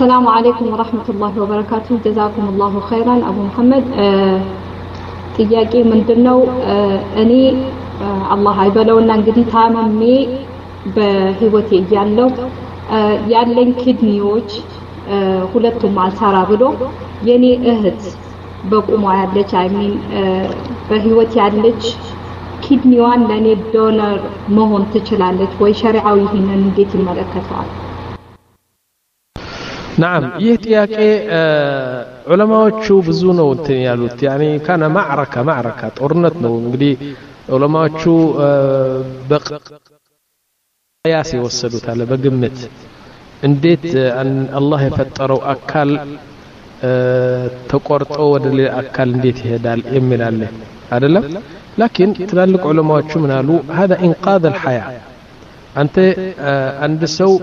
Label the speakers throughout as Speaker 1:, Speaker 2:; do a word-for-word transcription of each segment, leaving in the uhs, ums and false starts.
Speaker 1: السلام عليكم ورحمة الله وبركاته. جزاكم الله خيرا أبو محمد. ጥያቄ ምንድነው እኔ አላህ አይበለውና እንግዲህ ታመሜ በህይወቴ ያለው ያለኝ ኪድኒዎች ሁለቱም አልሰራ ብሎ የኔ እህት በቁሟ ያለች አይሚን በህይወት ያለች ኪድኒዋን ለኔ ዶነር መሆን ትችላለች ወይ? ሸሪዓው ይሄንን እንዴት ይመለከታል?
Speaker 2: نعم يتياك علماء شو بزونه وتنيالوت يعني كان معركة معركة أورنتنا ونقدي علماء شو بق قياسي وصلوا على بقمت انديت أن الله يفتروا أكل تقرط أو ودل أكل انديت هذا الإمن عليه هذا لا لكن تلالك علماء شو منالو هذا إنقاذ الحياة أنت عند سو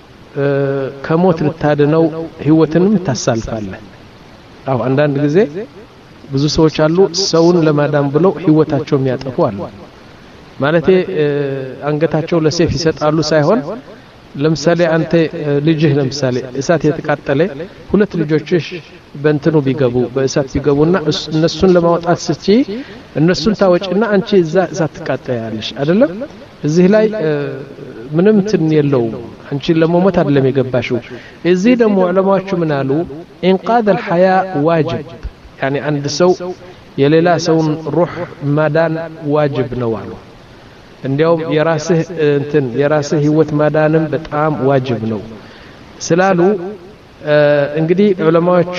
Speaker 2: ከሞት ልታድነው ህይወትንም ታሳልፋለህ። አው አንዳንድ ጊዜ ብዙ ሰዎች አሉ ሰውን ለማዳን ብለው ህይወታቸውን ያጠፉ አሉ። ማለቴ አንገታቸው ለሰይፍ ይሰጣሉ ሳይሆን ለምሳሌ አንተ ልጅህ ለምሳሌ እሳት የተቃጠለ ሁለት ልጆችሽ በእንትኑ ቢገቡ በእሳት ቢገቡና እነሱን ለማውጣት ስትይ እነሱን ታወጪና አንቺ እዛ እሳት ትቃጠያለሽ አይደለም? እዚህ ላይ ምንም ትን የለው አንቺ ለሞት አይደለም የገባሽው። እዚህ ደግሞ ዑለማዎቹ ምን አሉ? ኢንቃዝ الحياة ዋጅብ يعني አንድ ሰው የሌላ ሰውን ሩህ ማዳን ዋጅብ ነው አሉ። እንዲያውም የራስህ እንትን የራስህ ህይወት ማዳንም በጣም ዋጅብ ነው ስላሉ እንግዲህ ዑለማዎቹ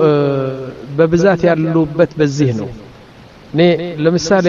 Speaker 2: በብዛት ያሉበት በዚህ ነው። እኔ ለምሳሌ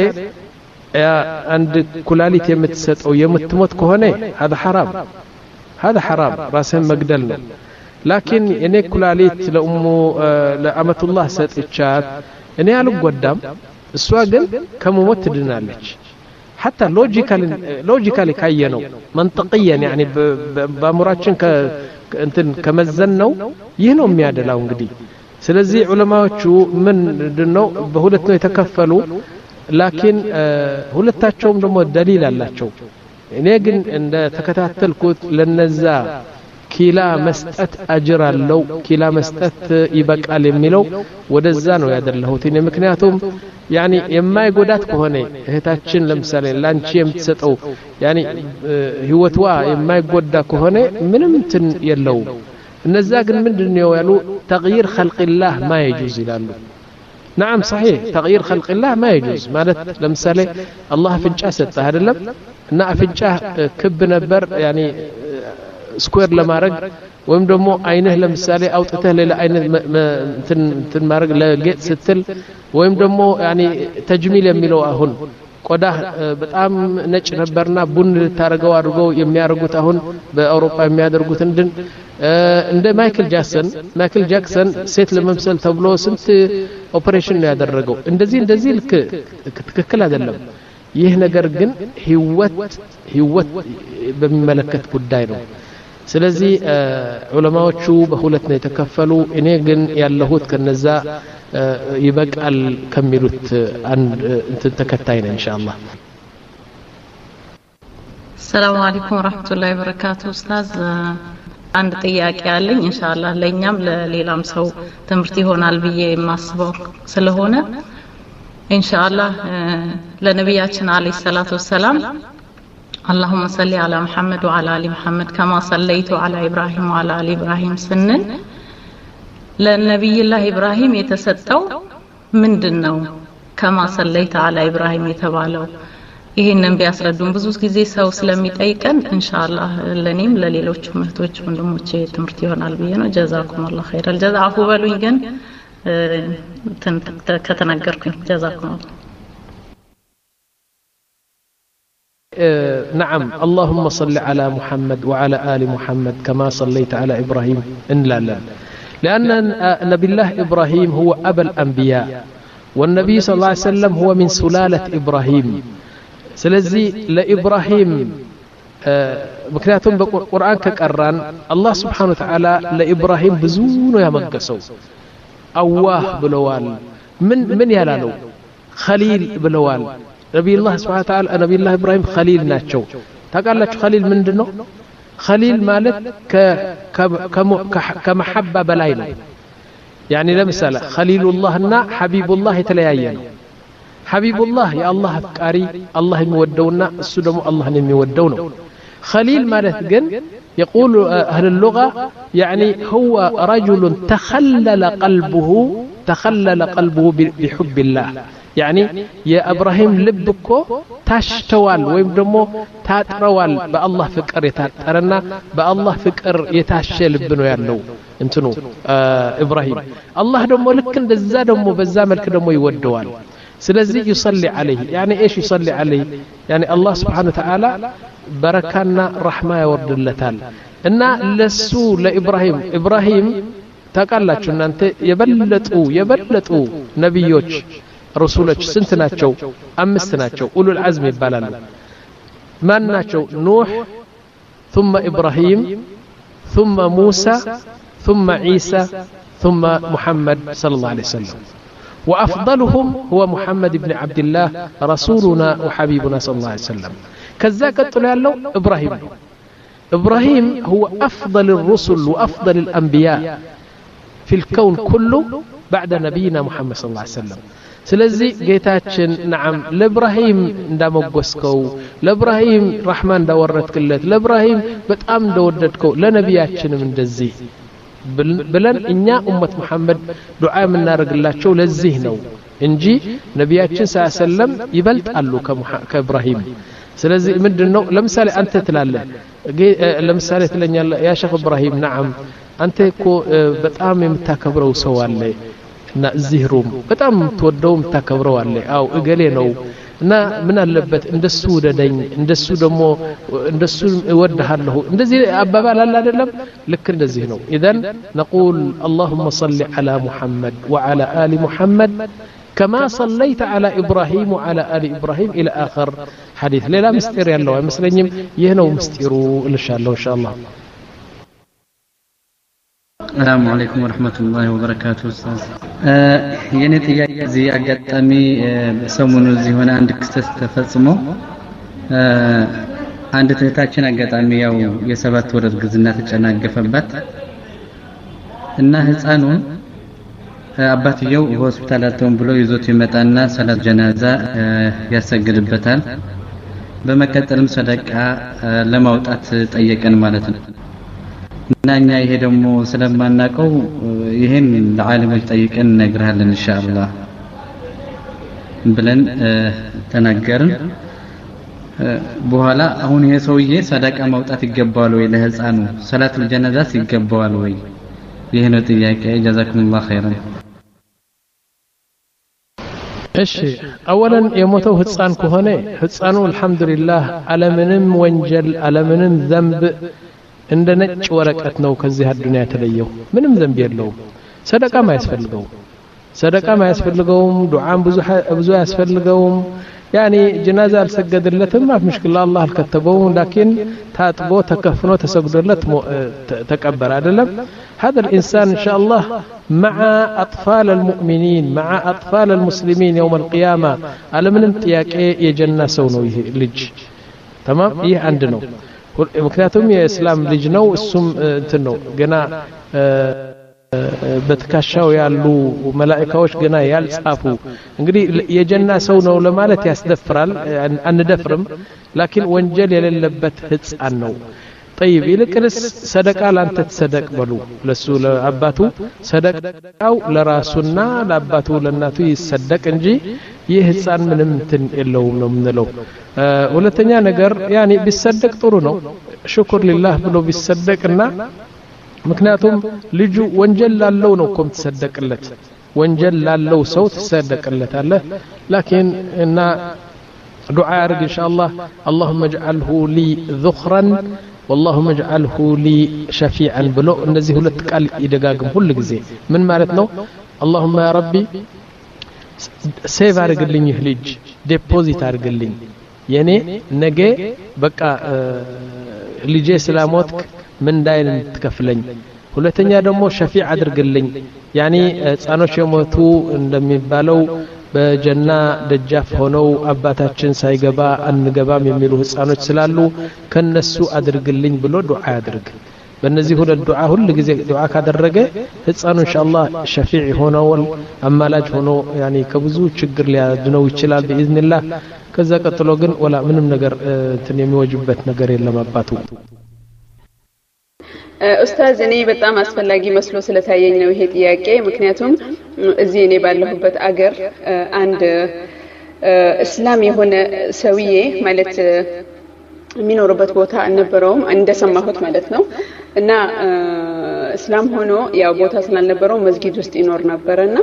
Speaker 2: አንድ ኩላሊት የምትሰጠው የምትሞት ከሆነ هذا حرام هذا حرام راسهم مقدل ነው። لكن እኔ ኩላሊት ለኡሙ ለአመቱላህ ሰጥቻት እኔ አልጎዳም እሷ ግን ከመሞት ትድናለች። حتى لوجيكال لوجيكالي ካየነው منطقيا يعني በአእምሮአችን እንትን ከመዘነው ይህ ነው የሚያደላው እንግዲህ። ስለዚህ ዑለማዎቹ ምንድነው በሁለት ነው የተከፈሉ። لكن ሁለታቸውም ደግሞ ደሊል አላቸው። እኔ ግን እንደ ተከታተልኩት ለነዛ ኪላ መስጠት አጅር አለው ኪላ መስጠት ይበቃል የሚለው ወደዛ ነው ያደለሁት። እኔ ምክንያቱም ያኒ የማይጎዳት ከሆነ እህታችን ለምሳሌ ላንቺ የምትሰጠው ያኒ ህይወቷ የማይጎዳ ከሆነ ምንም እንትን የለው። እነዛ ግን ምንድነው ያሉ ተግይር خلق الله ما يجوز ይላሉ። نعم صحيح تغيير خلق الله ما يجوز ማለት ለምሳሌ አላህ ፍንጫ ሰጠ አይደለም እና ፍንጫ ክብ ነበር ያኒ ስኩዌር ለማድረግ ወይም ደግሞ አይነህ ለምሳሌ አውጥተህ ሌላ አይነት እንትን እንትን ማድረግ ለጌጥ ስትል ወይም ደግሞ ያኒ ተጅሚል የሚለው አሁን ቆዳ በጣም ነጭ ነበርና ቡን ልታረገው አድርገው የሚያርጉት አሁን በአውሮፓ የሚያደርጉት እንድን እንደ ማይክል ጃክሰን ማይክል ጃክሰን ሴት ለመምሰል ተብሎ ስንት ኦፕሬሽን ነው ያደረገው። እንደዚህ እንደዚህ ልክ ትክክል አይደለም። ይህ ነገር ግን ህይወት ህይወት በሚመለከት ጉዳይ ነው። ስለዚህ ዑለማዎቹ በሁለት ነው የተከፈሉ። እኔ ግን ያለሁት ከነዛ ይበቃል ከሚሉት አንድ እንትን ተከታይ ነኝ ኢንሻአላህ።
Speaker 3: ሰላም አለይኩም ወራህመቱላሂ ወበረካቱ። ኡስታዝ አንድ ጥያቄ አለኝ ኢንሻአላህ ለኛም ለሌላም ሰው ትምህርት ይሆናል ብዬ የማስበው ስለሆነ ኢንሻአላህ ለነብያችን አለይሂ ሰላቱ ወሰላም اللهم صل على محمد وعلى ال محمد كما صليت على ابراهيم وعلى ال ابراهيم سنن ለነብይ الله ابراهيم የተሰጠው ምንድነው? كما صليت على ابراهيم የተባለው ይሄንን ቢያስረዱን ብዙ ጊዜ ሰው ስለሚጠይቀን ኢንሻአላህ ለኔም ለሌሎች እህቶች ወንድሞቼ ትምህርት ይሆናል ብዬ ነው። ጀዛኩም الله خير الجزاء አፉ በሉኝ ግን ከተናገርኩኝ ጀዛኩም الله.
Speaker 2: نعم اللهم صل على محمد وعلى آل محمد كما صليت على إبراهيم إن لا لا لأن نبي الله إبراهيم هو أبا الأنبياء والنبي صلى الله عليه وسلم هو من سلالة إبراهيم. سلزي لإبراهيم مكناتهم بالقرآن كقران الله سبحانه وتعالى لإبراهيم بزون يا مقصو أواه بلوال من من يلالو خليل بلوال نبي الله سبحانه وتعالى نبي الله إبراهيم خليل ناتشو تقال لك خليل من دنو خليل مالت ك كمحبة بلاينا يعني لمثال خليل الله نا حبيب الله يتليايا حبيب الله يا الله فقاري الله يودونا السدم الله يودونا خليل مالت جن يقول أهل اللغة يعني هو رجل تخلل قلبه تخلل قلبه بحب الله يعني يا إبراهيم لبكو تاشتوال ويمدمو تاتروال بالله فكر يتاترنا بالله فكر يتاشل بنو يالو انتنو آه إبراهيم الله دمو لكن دزا دمو بزا ملك دمو يودوال سلازي يصلي عليه يعني ايش يصلي عليه يعني الله سبحانه وتعالى بركانا رحمة يورد اللتال إن لسو لإبراهيم إبراهيم تقالاتشو أنت يبلتو يبلتو نبيوش رسولك سنتناتشو أمستناتشو أولو العزم يبالال ماناتشو نوح ثم إبراهيم ثم موسى ثم عيسى ثم محمد صلى الله عليه وسلم وأفضلهم هو محمد بن عبد الله رسولنا وحبيبنا صلى الله عليه وسلم كذا قلت له إبراهيم إبراهيم هو أفضل الرسل وأفضل الأنبياء في الكون كله بعد نبينا محمد صلى الله عليه وسلم سلزي جيتاتشن نعم لإبراهيم دا مقوسكو لإبراهيم رحمن دا ورد كلت لإبراهيم بتأم دا وردتكو لنبياتشن من دزي بلن إنيا أمة محمد دعاء من نار الله شو لزيهنو إنجي نبياتشن صلى الله عليه وسلم يبلت قالوا كإبراهيم سلازي مدنو لمثال أنت تلاله لمثال تلني يا شيخ إبراهيم نعم أنت كو بتأم متكبروا سوالي نا زهروم بتأم تودوم تكبروا عليه أو إجلينو نا من اللبت اندسو ددين اندسو دمو اندسو ودها له اندزي أبابا لا لا لا لك اندزي هنو إذن نقول اللهم صل على محمد وعلى آل محمد كما صليت على إبراهيم وعلى آل إبراهيم إلى آخر حديث لا مستير يالله مسلمين يهنو مستيروا إن شاء الله إن شاء الله.
Speaker 4: السلام عليكم ورحمة الله وبركاته أستاذ. يعني تيجي زي أقدامي سومنو زي هنا عندك تستفسمو عند تتاچن أقدامي ياو يسبات ورد جزنات جنا جفبات إنها هزانون አባትየው ሆስፒታላቸውን ብሎ ይዞት ይመጣና ሰላት ጀናዛ ያሰግድበታል በመከተልም ሰደቃ ለማውጣት ጠየቀን ማለት ነው እናኛ ይሄ ደግሞ ስለማናቀው ይሄን ለዓለሞች ጠይቀን ነግራለን ኢንሻአላህ ብለን ተናገርን በኋላ አሁን ይሄ ሰውዬ ሰደቃ ማውጣት ይገባዋል ወይ ለህፃኑ ሰላት ጀናዛ ይገባዋል ወይ ይሄ ነው ጥያቄ ጀዛኩሙላህ ኸይራን
Speaker 2: እሺ አወለን የሞተው ህፃን ከሆነ ህፃኑ አልহামዱሊላህ አለምንም ወንጀል አለምንም ዘንብ እንደ ነጭ ወረቀት ነው ከዚህ አዱንያ ተለየው ምንም ዘንብ የለውም ሰደቃ ማያስፈልገው ሰደቃ ማያስፈልገውም ዱዓም ብዙ ብዙ ያስፈልገውም يعني جنازة السجدلتهم ما في مشكلة الله الكتبوه لكن تاتبو تكفنو تسجدلت تكبر عدلم هذا الإنسان إن شاء الله مع أطفال المؤمنين مع أطفال المسلمين يوم القيامة على من انتياك يجنى سونو لج تمام إيه عندنا مكناتهم يا إسلام لجنو السم تنو جنا በተካሻው ያሉ መላእክቶች ገና ያልጻፉ እንግዲህ የጀና ሰው ነው ለማለት ያስደፍራል አንደፍርም ላኪን ወንጀል የሌለበት ህፃን ነው طيب ይልቅስ ሰደቃ ላንተ ተሰደቅ በሉ ለሱ ለአባቱ ሰደቃው ለራሱና ለአባቱ ለናቱ ይሰደቅ እንጂ ይህ ህፃን ምንም እንትን የለውም ነው ምንለው ሁለተኛ ነገር ያኒ ቢሰደቅ ጥሩ ነው ሽኩር ሊላህ ብሎ ቢሰደቅና ምክንያቱም ልጁ ወንጀል ላለው ነው ቆም ተሰደቅለት ወንጀል ላለው ሰው ተሰደቅለታለህ ላኪን እና ዱዓ ያርግ ኢንሻአላህ اللهم اجعله لي ذخرا واللهم اجعله لي شفيعا ብሎ እነዚህ ሁለት ቃል ይደጋግም ሁሉ ጊዜ ምን ማለት ነው اللهم يا ربي ሴቭ አርግልኝ ይህ ልጅ ዲፖዚት አርግልኝ የኔ ነገ በቃ ልጄ ስላሞት من داين تكفلኝ ሁለተኛ ደግሞ ሸፊዕ አድርግልኝ ያኒ ጻኖች የሞቱ እንደሚባለው በጀና ደጃፍ ሆነው አባታችን ሳይገባ አንገባም የሚሉ ህፃኖች ስላሉ ከነሱ አድርግልኝ ብሎ ዱዓ ያድርግ በእነዚህ ሁለት ዱዓ ሁሉ ጊዜ ዱዓ ካደረገ ህፃኑ ኢንሻአላህ ሸፊዕ ሆነው አማላጅ ሆኖ ያኒ ከብዙ ችግር ሊያድነው ይችላል በኢዝኒላህ ከዛ ቀጥሎ ግን ወላ ምንም ነገር እንትን የሚወጅበት ነገር የለም አባቱ
Speaker 5: ኡስታዝ እኔ በጣም አስፈላጊ መስሎ ስለታየኝ ነው ይሄ ጥያቄ ምክንያቱም እዚህ እኔ ባለሁበት አገር አንድ እስላም የሆነ ሰውዬ ማለት የሚኖርበት ቦታ አልነበረውም እንደሰማሁት ማለት ነው እና እስላም ሆኖ ያው ቦታ ስላልነበረው መስጊድ ውስጥ ይኖር ነበርና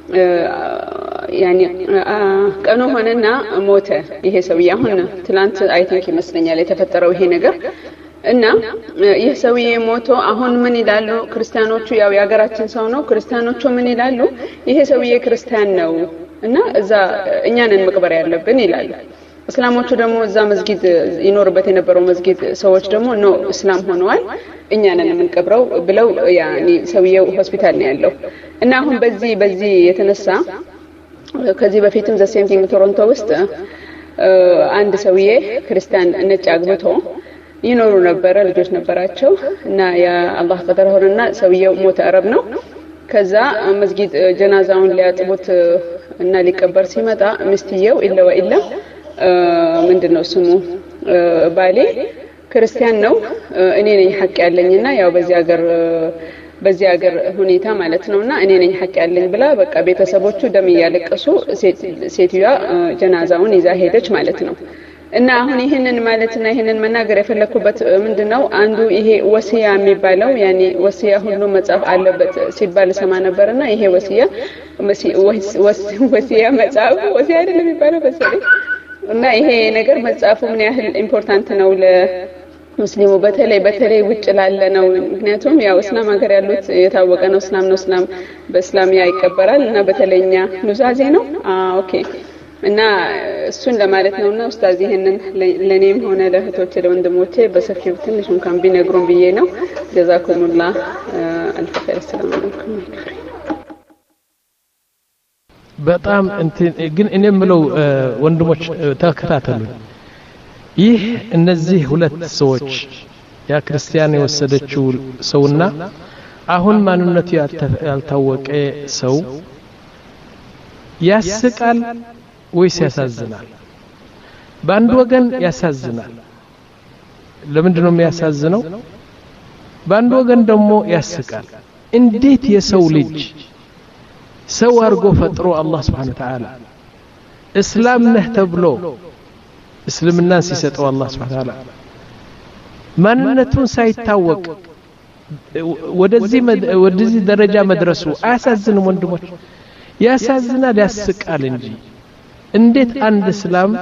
Speaker 5: ያኒ ቀኑ ሆነና ሞተ ይሄ ሰውዬ አሁን ትላንት አይ ቲንክ ይመስለኛል የተፈጠረው ይሄ ነገር እና ይህ ሰውዬ ሞቶ አሁን ምን ይላሉ ክርስቲያኖቹ ያው ያገራችን ሰው ነው ክርስቲያኖቹ ምን ይላሉ ይሄ ሰውዬ ክርስቲያን ነው እና እዛ እኛንን መቅበር ያለብን ይላሉ እስላሞቹ ደግሞ እዛ መስጊድ ይኖርበት የነበረው መስጊድ ሰዎች ደግሞ ነው እስላም ሆነዋል እኛንን የምንቀብረው ብለው ያኒ ሰውዬው ሆስፒታል ነው ያለው እና አሁን በዚህ በዚህ የተነሳ ከዚህ በፊትም ዘ ሴም ቲንግ ቶሮንቶ ውስጥ አንድ ሰውዬ ክርስቲያን ነጭ አግብቶ ይኖሩ ነበር ልጆች ነበራቸው እና ያ አላህ ቀደረ ሆነና ሰውዬው ሞተ አረብ ነው ከዛ መስጊድ ጀናዛውን ሊያጥቡት እና ሊቀበር ሲመጣ ምስትየው ኢላ ወኢላ ምንድነው ስሙ ባሌ ክርስቲያን ነው እኔ ነኝ ሐቅ ያለኝና ያው በዚህ ሀገር በዚህ ሀገር ሁኔታ ማለት ነውና እኔ ነኝ ሐቅ ያለኝ ብላ በቃ ቤተሰቦቹ ደም ያለቀሱ ሴትያ ጀናዛውን ይዛ ሄደች ማለት ነው እና አሁን ይሄንን ማለትና ይሄንን መናገር የፈለኩበት ምንድነው አንዱ ይሄ ወሲያ የሚባለው ያኒ ወሲያ ሁሉ መጻፍ አለበት ሲባል ሰማ ነበርና ይሄ ወሲያ ወሲያ መጻፍ ወሲያ አይደለም የሚባለው በሰለኝ እና ይሄ ነገር መጻፉ ምን ያህል ኢምፖርታንት ነው ለሙስሊሙ በተለይ በተለይ ውጭ ላለ ነው ምክንያቱም ያው እስላም ሀገር ያሉት የታወቀ ነው እስላም ነው እስላም በእስላም ያ ይቀበራል እና በተለይኛ ኑዛዜ ነው አ ኦኬ እና እሱን ለማለት ነውና ኡስታዝ ይሄንን ለኔም ሆነ ለእህቶቼ ለወንድሞቼ በሰፊው ትንሽ እንኳን ቢነግሩን ብዬ ነው ጀዛኩሙላህ አልፍ ኸይር ሰላም አለይኩም
Speaker 2: በጣም እንትን ግን እኔ የምለው ወንድሞች ተከታተሉ ይህ እነዚህ ሁለት ሰዎች ያ ክርስቲያን የወሰደችው ሰውና አሁን ማንነቱ ያልታወቀ ሰው ያስቃል ወይስ ያሳዝናል በአንድ ወገን ያሳዝናል ለምንድን ነው የሚያሳዝነው በአንድ ወገን ደግሞ ያስቃል እንዴት የሰው ልጅ ሰው አርጎ ፈጥሮ አላህ Subhanahu Wa Ta'ala እስላም ነህ ተብሎ እስልምናን ሲሰጠው አላህ Subhanahu Wa Ta'ala ማንነቱን ሳይታወቅ ወደዚህ ወደዚህ ደረጃ መድረሱ አያሳዝንም ወንድሞች ያሳዝናል ያስቃል እንጂ እንዴት አንድ እስላም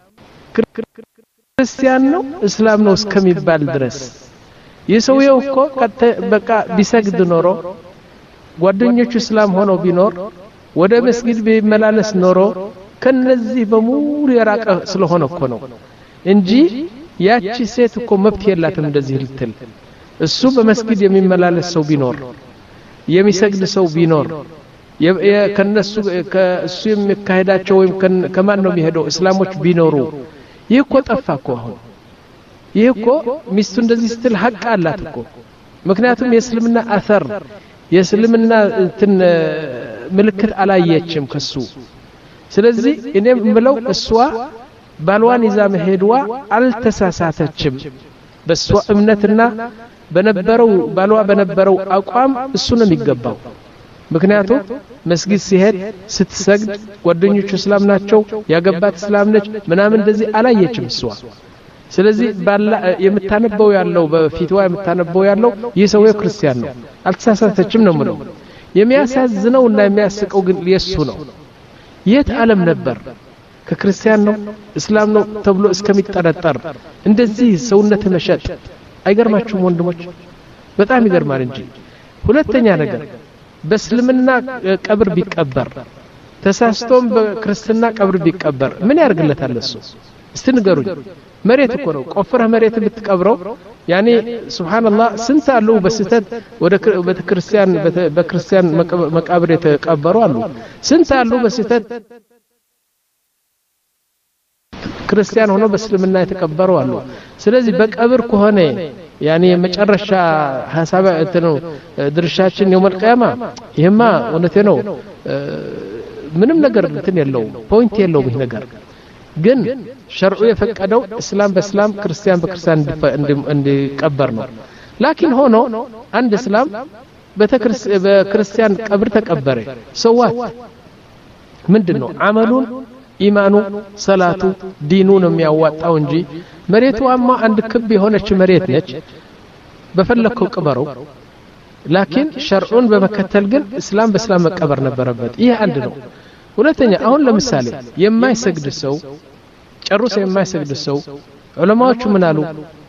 Speaker 2: ክርስቲያን ነው እስላም ነው እስከሚባል ድረስ የሰውየው እኮ በቃ ቢሰግድ ኖሮ ጓደኞቹ እስላም ሆነው ቢኖር ወደ መስጊድ ቢመላለስ ኖሮ ከነዚህ በሙሉ የራቀ ስለሆነ እኮ ነው እንጂ ያቺ ሴት እኮ መብት የላትም እንደዚህ ልትል እሱ በመስጊድ የሚመላለስ ሰው ቢኖር የሚሰግድ ሰው ቢኖር ከነሱ ከእሱ የሚካሄዳቸው ወይም ከማን ነው የሚሄደው እስላሞች ቢኖሩ ይህ እኮ ጠፋ እኮ አሁን ይህ እኮ ሚስቱ እንደዚህ ስትል ሐቅ አላት እኮ ምክንያቱም የእስልምና አثር የእስልምና እንትን ምልክት አላየችም ከሱ ስለዚህ እኔም ምለው እሷ ባልዋን ይዛ መሄድዋ አልተሳሳተችም በሷ እምነትና በነበረው ባልዋ በነበረው አቋም እሱ ነው የሚገባው ምክንያቱም መስጊድ ሲሄድ ስትሰግድ ጓደኞቹ እስላም ናቸው ያገባት እስላም ነች ምናምን እንደዚህ አላየችም እሷ ስለዚህ ባላ የምታነበው ያለው በፊትዋ የምታነበው ያለው ይህ ሰው ክርስቲያን ነው አልተሳሳተችም ነው ምለው የሚያሳዝነውና የሚያስቀው ግን የሱ ነው የት ዓለም ነበር ከክርስቲያን ነው እስላም ነው ተብሎ እስከሚጠረጠር እንደዚህ ሰውነት መሸጥ አይገርማችሁም ወንድሞች በጣም ይገርማል እንጂ ሁለተኛ ነገር በእስልምና ቀብር ቢቀበር ተሳስቶም በክርስትና ቀብር ቢቀበር ምን ያርግለታል እሱ እስቲ ንገሩኝ መሬት እኮ ነው ቆፍረህ መሬት ብትቀብረው ያኔ ሱብሃንአላህ ስንት አሉ በስተት ወደ በክርስቲያን በክርስቲያን መቃብር የተቀበሩ አሉ ስንት አሉ በስተት ክርስቲያን ሆኖ በእስልምና የተቀበሩ አሉ ስለዚህ በቀብር ከሆነ ያኔ መጨረሻ ሐሳብ እንትኑ ድርሻችን የውም القيامه ይሄማ እውነቴ ነው ምንም ነገር እንትን የለው ፖይንት የለው ይሄ ነገር ግን ሸርዑ የፈቀደው እስላም በእስላም ክርስቲያን በክርስቲያን እንዲቀበር ነው ላኪን ሆኖ አንድ እስላም በክርስቲያን ቀብር ተቀበረ ሰዋት ምንድነው አመሉን ኢማኑ ሰላቱ ዲኑ ነው የሚያዋጣው እንጂ መሬቷማ አንድ ክብ የሆነች መሬት ነች በፈለከው ቅበረው ላኪን ሸርዑን በመከተል ግን እስላም በእስላም መቀበር ነበረበት ይሄ አንድ ነው ሁለተኛ አሁን ለምሳሌ የማይሰግድ ሰው ጨርሶ የማይሰግድ ሰው ዑለማዎቹ ምን አሉ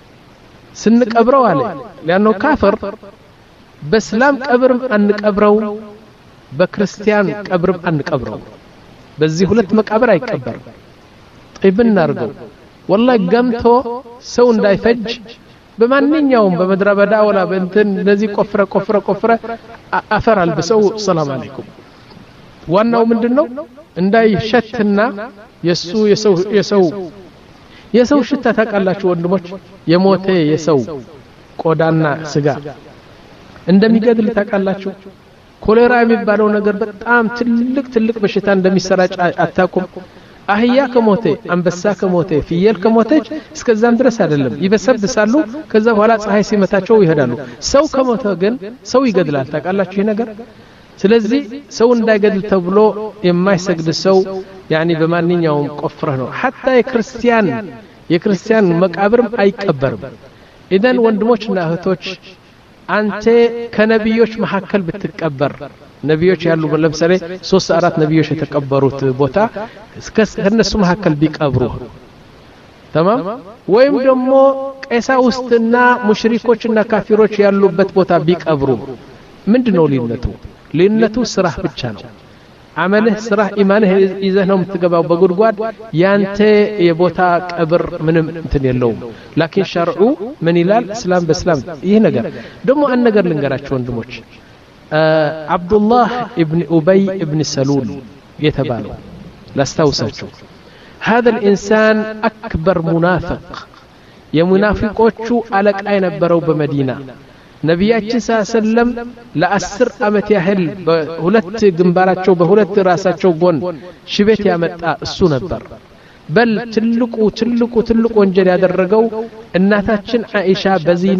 Speaker 2: ስንቀብረው አለ ለانه ካፍር በእስላም ቀብርም አንቀብረው በክርስቲያን ቀብርም አንቀብረው በዚህ ሁለት መቃብር አይቀበር ጥይብን እናርገው والله ገምቶ ሰው እንዳይፈጅ በማንኛውም በመድረበዳ ወላ በእንትን ለዚህ ቆፍረ ቆፍረ ቆፍረ አፈር አልብሰው ሰላም አለይኩም ዋናው ምንድነው እንዳይሸትና የሱ የሰው የሰው የሰው ሽታ ታቃላችሁ ወንድሞች የሞተ የሰው ቆዳና ስጋ እንደሚገድል ታቃላችሁ ኮሌራ የሚባለው ነገር በጣም ትልቅ ትልቅ በሽታ እንደሚሰራጭ አታቁም አህያ ከሞተ አንበሳ ከሞተ ፍየል ከሞተች እስከዛም ድረስ አይደለም ይበሰብሳሉ ከዛ በኋላ ፀሐይ ሲመታቸው ይሄዳሉ ሰው ከሞተ ግን ሰው ይገድላል ታቃላችሁ ይሄ ነገር ስለዚህ ሰው እንዳይገድል ተብሎ የማይሰግድ ሰው ያኒ በማንኛውም ቆፍረህ ነው hatta የክርስቲያን የክርስቲያን መቃብርም አይቀበርም ኢዳን ወንድሞችና እህቶች አንተ ከነብዮች መሐከል ብትቀበር ነብዮች ያሉ ለምሳሌ ሶስት አራት ነብዮች የተቀበሩት ቦታ ከነሱ መሐከል ቢቀብሩ تمام ወይም ደግሞ ቀሳውስትና ሙሽሪኮችና ካፊሮች ያሉበት ቦታ ቢቀብሩ ምንድነው ሊነቱ ሊነቱ ስራህ ብቻ ነው አመልህ ስራህ ኢማንህ ይዘህ ነው የምትገባው በጉድጓድ ያንተ የቦታ ቀብር ምንም እንትን የለውም ላኪን ሸርዑ ምን ይላል እስላም በእስላም ይሄ ነገር ደግሞ አንድ ነገር ልንገራችሁ ወንድሞች አብዱላህ ኢብኑ ኡበይ ኢብኑ ሰሉል የተባለው ላስታውሳችሁ هذا الانسان اكبر منافق የሙናፊቆቹ አለቃ የነበረው በመዲና ነብያችን ሰለም ለአስር አመት ያህል በሁለት ግንባራቸው በሁለት ራሳቸው ጎን ሽበት ያመጣ እሱ ነበር በል ትልቁ ትልቁ ትልቁ ወንጀል ያደረገው እናታችን አይሻ በዚና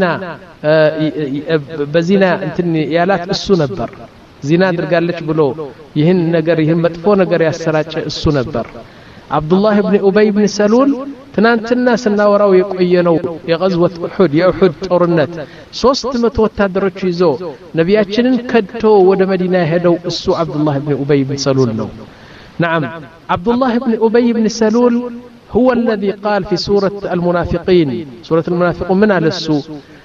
Speaker 2: በዚና እንትን ያላት እሱ ነበር ዚና አድርጋለች ብሎ ይህን ነገር ይህን መጥፎ ነገር ያሰራጨ እሱ ነበር አብዱላህ ኢብኑ ኡበይ ኢብኑ ሰሉል ትናንትና ስናወራው የቆየነው የغزوة احد የኡሁድ ጦርነት ሶስት መቶ ወታደሮች ይዞ ነብያችንን ከድቶ ወደ መዲና ሄደው እሱ አብዱላህ ኢብኑ ኡበይ ኢብኑ ሰሉል ነው نعم عبد الله بن أبي بن سلول هو الذي قال في سورة المنافقين سورة المنافقون من على السوء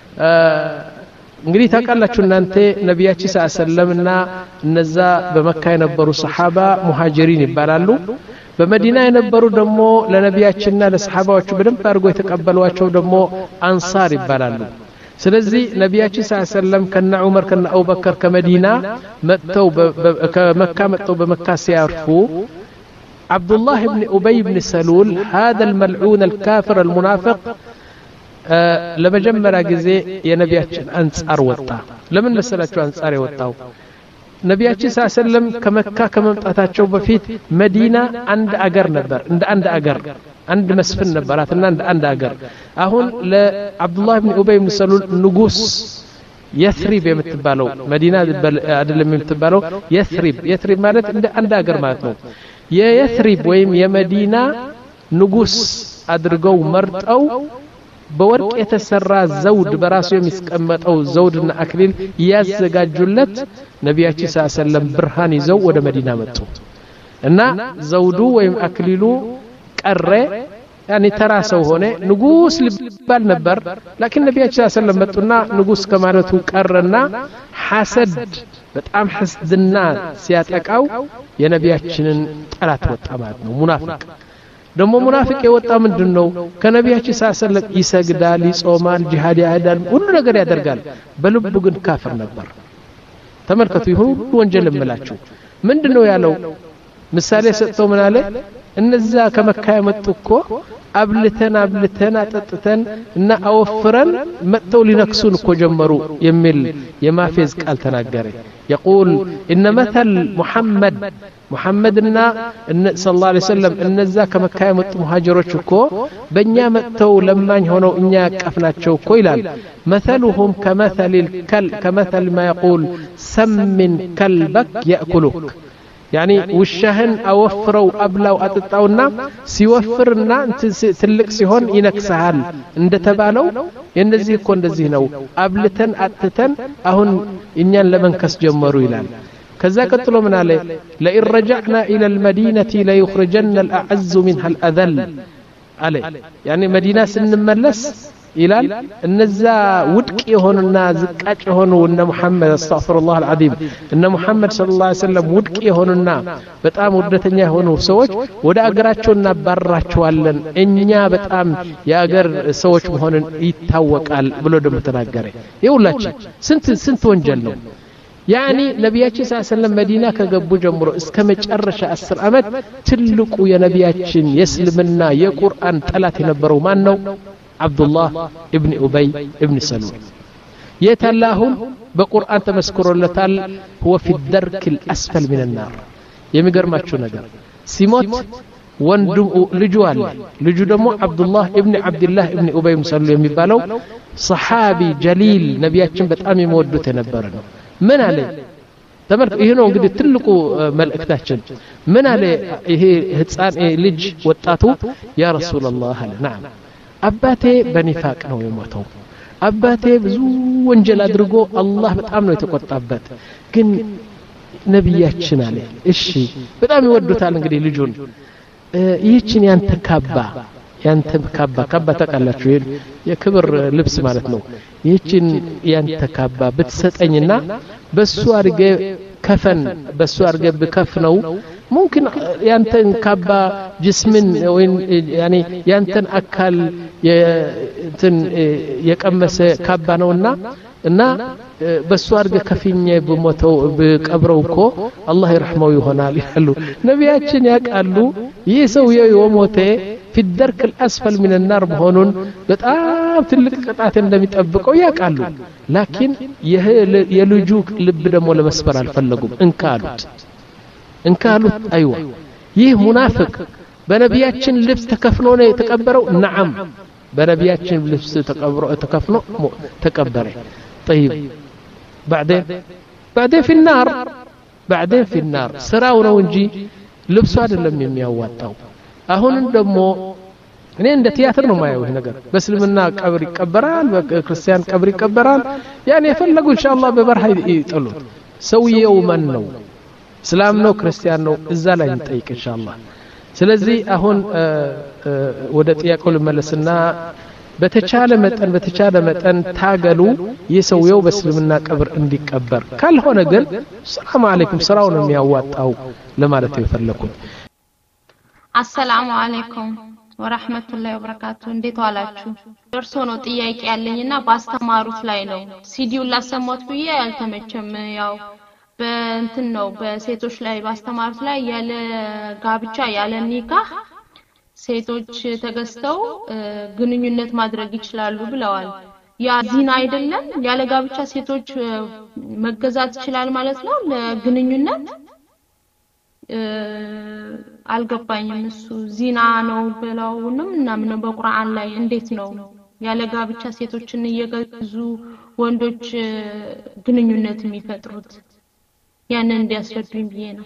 Speaker 2: እንግዲህ ታውቃላችሁ እናንተ ነብያችን ሰለላሁ ዐለይሂ ወሰለምና እነዛ በመካ የነበሩ ሰሃባ ሙሃጅሪን ይባላሉ በመዲና የነበሩ ደግሞ ለነብያችንና ለሰሃባዎቹ በደንብ አድርጎ የተቀበሏቸው ደግሞ አንሳር ይባላሉ ስለዚህ ነብያችን ሰለላሁ ዐለይሂ ወሰለም ከነ ዑመር ከነ አቡበከር ከመዲና መጥተው ከመካ መጥተው በመካ ሲያርፉ عبد الله بن أبي بن سلول هذا الملعون الكافر المنافق ለመጀመሪያ ጊዜ የነብያችን አንጻር ወጣ ለምን መሰላችሁ አንጻር የወጣው ነብያችን ሰለላሁ ዐለይሂ ወሰለም ከመካ ከመምጣታቸው በፊት መዲና አንድ አገር ነበር እንደ አንድ አገር አንድ መስፍን ነበራትና እንደ አንድ አገር አሁን ለአብዱላህ ኢብኑ ኡበይ ኢብኑ ሰሉል ንጉስ የስሪብ የምትባለው መዲና አይደለም የምትባለው የስሪብ የስሪብ ማለት እንደ አንድ አገር ማለት ነው የየስሪብ ወይም የመዲና ንጉስ አድርገው መርጠው በወርቅ የተሰራ ዘውድ በራሱ የሚስቀመጠው ዘውድና አክሊል ያዘጋጁለት ነብያችን ሰለላሁ ዐለይሂ ወሰለም ብርሃን ይዘው ወደ መዲና መጡ እና ዘውዱ ወይም አክሊሉ ቀረ ያኔ ተራሰው ሆነ ንጉስ ሊባል ነበር ላኪን ነብያችን ሰለላሁ ዐለይሂ ወሰለም መጡና ንጉስ ከማለቱ ቀረና ሐሰድ በጣም ሐስድና ሲያጠቃው የነብያችንን ጠላት ወጣ ማለት ነው ሙናፊቅ ደሞ ሙናፊቅ የወጣ ምንድነው ከነብያችን ሰለላሁ ዐለይሂ ወሰለም ይሰግዳል ይጾማል ጂሃድ ያደርጋል ሁሉ ነገር ያደርጋል በልቡ ግን ካፍር ነበር ተመልከቱ ይሁን ወንጀል እምላችሁ ምንድነው ያለው ምሳሌ ሰጥተው ምን አለ እነዛ ከመካ የመጡ እኮ አብልተን አብልተን አጠጥተን እና አወፍረን መጥተው ሊነክሱን እኮ ጀመሩ የሚል የማፌዝ ቃል ተናገረ يقول ان مثل محمد محمدና صلى الله عليه وسلم እነዛ ከመካ የመጡ ሙሃጅሮች እኮ በእኛ መጥተው ለማኝ ሆነው እኛ ያቀፍናቸው እኮ ይላል مثلهم كمثل الكل كمثل ما يقول سمن كلبك ياكلك يعني وشهن اوفروا ابلاو اطጣውና ሲወፍርና ትልቅ ሲሆን ይነክሳል እንደተባለው የነዚህ እኮ እንደዚህ ነው አብልተን አጥተን አሁን እኛን ለመንከስ ጀመሩ ይላል ከዛ ቀጥሎ ምን አለ لئن رجعنا الى المدينه لا يخرجن الاعز منها الاذل አለ يعني مدينه ስንመለስ ይላል እነዛ ውድቅ የሆኑና ዝቃጭ የሆኑ እነ መሐመድ አስተግፊሩላህ አልዓዚም እነ መሐመድ ሰለላሁ ዐለይሂ ወሰለም ውድቅ የሆኑና በጣም ወደተኛ የሆኑ ሰዎች ወደ አገራቸው እናባራቸዋለን እኛ በጣም የአገር ሰዎች መሆንን ይታወቃል ብሎ ደም ተናገረ ይውላችሁ ስንት ስንት ወንጀል ነው يعني ነብያችን ሰለላሁ ዐለይሂ ወሰለም መዲና ከገቡ ጀምሮ እስከ መጨረሻ አስር አመት ትልቁ የነብያችን የእስልምና የቁርአን ጠላት የነበረው ማን ነው عبد الله ابن أبي ابن سلول يتلاهم بقرآن تمسكروا لتال هو في الدرك الأسفل من النار يمقر ما تشو نقر سيموت وندم لجوال لجو دمو عبد الله ابن عبد الله ابن أبي ابن سلول يمبالو صحابي جليل نبياتشن بتأمي مودو تنبرنا من عليه تمرك ይሄ ነው እንግዲህ ትልቁ መልእክታችን ምን አለ ይሄ ህፃን ልጅ ወጣቱ ያ ረሱላህ አለ نعم አባቴ በኒፋቅ ነው የሞተው አባቴ ብዙ ወንጀል አድርጎ አላህ በጣም ነው የተቆጣበት ግን ነብያችን አለ እሺ በጣም ይወዱታል እንግዲህ ልጁን ይህችን ያንተ ካባ ያንተ ካባ ካባ ተቃላችሁ የክብር ልብስ ማለት ነው ይህችን ያንተ ካባ ብትሰጠኝና በሱ አርገ ከፈን በሱ አርገ በከፍነው ممكن يانتن كابا جسمن وين يعني يانتن أكل يانتن يكمس كابا نونا እና በሱ አርገ ከፊኛ በሞተው በቀብረውኮ አላህ ይرحمው ይሆናል ይላሉ ነብያችን ያቃሉ ይህ ሰው የሞተ في الدرك الأسفل من النار መሆኑን በጣም ትልቅ ቅጣት እንደሚጠብቀው ያቃሉ ላኪን የልጁ ልብ ደሞ ለመስበር አልፈለጉም እንካሉት እንካሉት አይዋ ይህ ሙናፊቅ በነብያችን ልብስ ተከፍኖ ነው የተቀበረው نعم በነብያችን ልብስ ተቀብሮ ተከፍኖ ተቀበረ طيب بعدين بعدين في النار بعدين في النار ስራው ነው እንጂ ልብሱ አይደለም የሚያዋጣው አሁን ደሞ እኔ እንደ ቲያትር ነው ማየው ይሄ ነገር በእስልምና ቀብር ይቀበራል በክርስቲያን ቀብር ይቀበራል ያኔ የፈለጉ ኢንሻአላህ በበርሃ ይጥሉት ሰውየው ማን ነው እስላም ነው ክርስቲያን ነው እዛ ላይ እንጠይቅ ኢንሻአላህ ስለዚህ አሁን ወደ ጥያቄው ልመለስና በተቻለ መጠን በተቻለ መጠን ታገሉ የሰውየው በእስልምና ቀብር እንዲቀበር ካልሆነ ግን ሰላም አለይኩም ስራው ነው የሚያዋጣው ለማለት ይፈልኩኝ
Speaker 6: አሰላሙ አለይኩም ወራህመቱላሂ ወበረካቱ እንዴት ዋላችሁ ደርሶ ነው ጥያቄ ያለኝና ባስተማሩት ላይ ነው ሲዲው ላሰማት ብዬ ያልተመቸም ያው በእንትን ነው በሴቶች ላይ ባስተማሩት ላይ ያለ ጋብቻ ያለ ኒካህ ሴቶች ተገስተው ግንኙነት ማድረግ ይችላሉ ብለዋል ያ ዚና አይደለም ያለ ጋብቻ ሴቶች መገዛት ይችላል ማለት ነው ለግንኙነት አልገባኝም እሱ ዚና ነው ብለውንም እና ምን በቁርአን ላይ እንዴት ነው ያለ ጋብቻ ሴቶችን እየገዙ ወንዶች ግንኙነት የሚፈጥሩት ያንን እንዲያስረዱኝ ብዬ ነው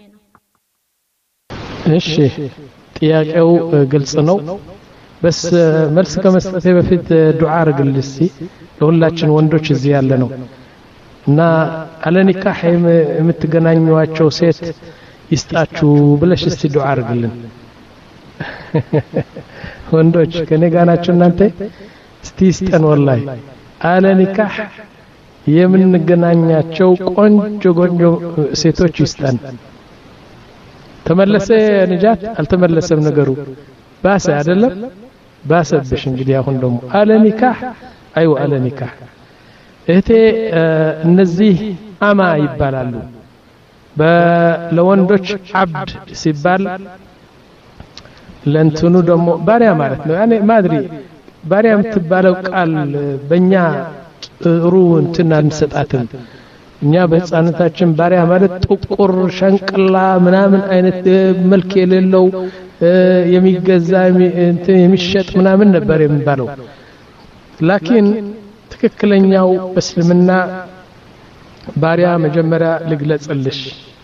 Speaker 2: እሺ ጥያቄው ግልጽ ነው በስ መልስ ከመስጠቴ በፊት ዱዓ አርግልኝ ለሁላችን ወንዶች እዚህ ያለ ነው እና አለ ኒካህ የምትገናኙዋቸው ሴት ይስጣችሁ ብለሽ እስቲ ዱዓ አርግልን ወንዶች ከኔ ጋር ናችሁ እናንተ እስቲ ይስጠን ወላሂ አለ ኒካህ የምንገናኛቸው ቆንጆ ቆንጆ ሴቶች ይስጠን ተመለሰ ንጃት አልተመለሰም ነገሩ ባሰ አይደለም ባሰብሽ እንግዲህ አሁን ደግሞ አለ ኒካህ አይው አለ ኒካህ እህቴ እነዚህ አማ ይባላሉ ለወንዶች አብድ ሲባል ለእንትኑ ደግሞ ባሪያ ማለት ነው ያኔ ማድሪ ባሪያ የምትባለው ቃል በእኛ ጥሩ እንትን አንሰጣትም እኛ በህፃንነታችን ባሪያ ማለት ጥቁር ሸንቅላ ምናምን አይነት መልክ የሌለው የሚገዛ እንትን የሚሸጥ ምናምን ነበር የሚባለው ላኪን ትክክለኛው እስልምና ባሪያ መጀመሪያ ልግለጽልሽ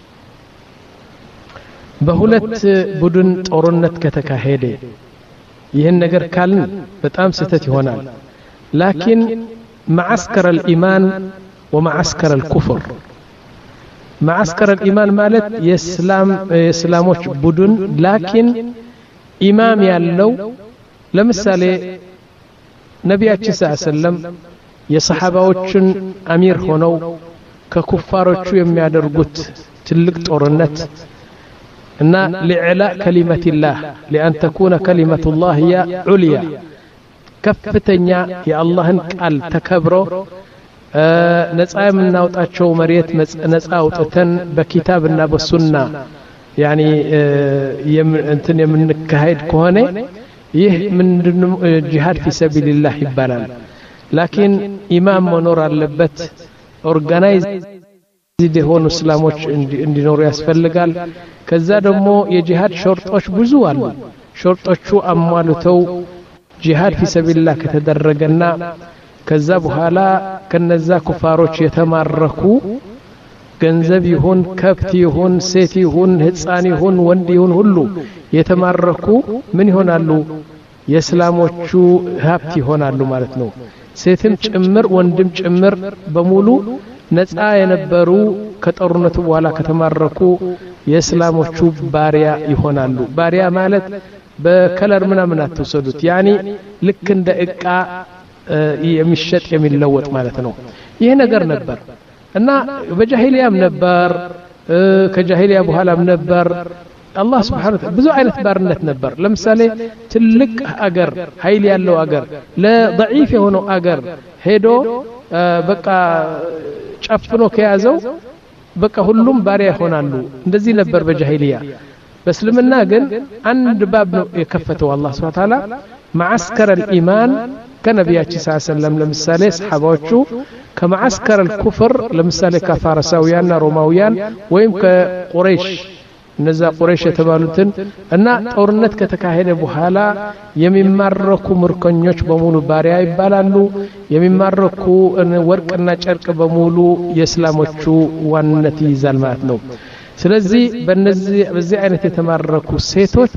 Speaker 2: በሁለት ቡድን ጦርነት ከተካሄደ ይህን ነገር ካልን በጣም ስህተት ይሆናል ላኪን معسكر الإيمان ومعسكر الكفر معسكر الإيمان مالت يسلام يسلاموش بدون لكن إمام يالو لمثالي نبي صلى الله عليه وسلم የሰሃባዎችን አሚር ሆነው ከኩፋሮቹ የሚያደርጉት ትልቅ ጦርነት እና لإعلاء كلمة الله لأن تكون كلمة الله هي عليا ከፍተኛ የአላህን ቃል ተከብሮ ነፃ የምናወጣቸው መሬት ነፃ አውጥተን በኪታብና በሱና ያኒ እንትን የምንካሄድ ከሆነ ይህ ምንድነው ጂሃድ في سبيل الله ይባላል ላኪን ኢማም መኖር አለበት ኦርጋናይዝ የሆኑ እስላሞች እንዲኖሩ ያስፈልጋል ከዛ ደግሞ የጂሃድ ሸርጦች ብዙ አሉ ሸርጦቹ አሟልተው ጂሃድ في سبيل الله ከተደረገና ከዛ በኋላ ከነዛ ኩፋሮች የተማረኩ ገንዘብ ይሁን ከብት ይሁን ሴት ይሁን ህፃን ይሁን ወንድ ይሁን ሁሉ የተማረኩ ምን ይሆናሉ የእስላሞቹ ሀብት ይሆናሉ ማለት ነው ሴትም ጭምር ወንድም ጭምር በሙሉ ነፃ የነበሩ ከጦርነቱ በኋላ ከተማረኩ የእስላሞቹ ባሪያ ይሆናሉ ባሪያ ማለት በከለር ምናምን አትወሰዱት ያኒ ልክ እንደ እቃ የሚሸጥ የሚለወጥ ማለት ነው ይሄ ነገር ነበር እና በጃሂሊያም ነበር ከጃሂሊያ በኋላም ነበር አላህ Subhanahu Wa Ta'ala ብዙ አይነት ባርነት ነበር ለምሳሌ ትልቅ አገር ኃይል ያለው አገር ለضعيف የሆነው አገር ሄዶ በቃ ጨፍኖ ከያዘው በቃ ሁሉም ባሪያ ይሆናሉ እንደዚህ ነበር በጃሂሊያ በእስልምና ግን አንድ ባብ ነው የከፈተው አላህ Subhanahu Wa Ta'ala معسكر الإيمان كنبياتي صلى الله عليه وسلم لمثال صحابዎቹ كمعسكر الكفر لمثال كفارساويان روماويان ወይም ከቁረይሽ እነዛ ቁረይሽ የተባሉትን እና ጦርነት ከተካሄደ በኋላ የሚማረኩ ምርኮኞች በሙሉ ባሪያ ይባላሉ የሚማረኩ ወርቅና ጨርቅ በሙሉ የእስላሞቹ ዋንነት ይይዛል ማለት ነው ስለዚህ በእነዚህ በዚህ አይነት የተማረኩ ሴቶች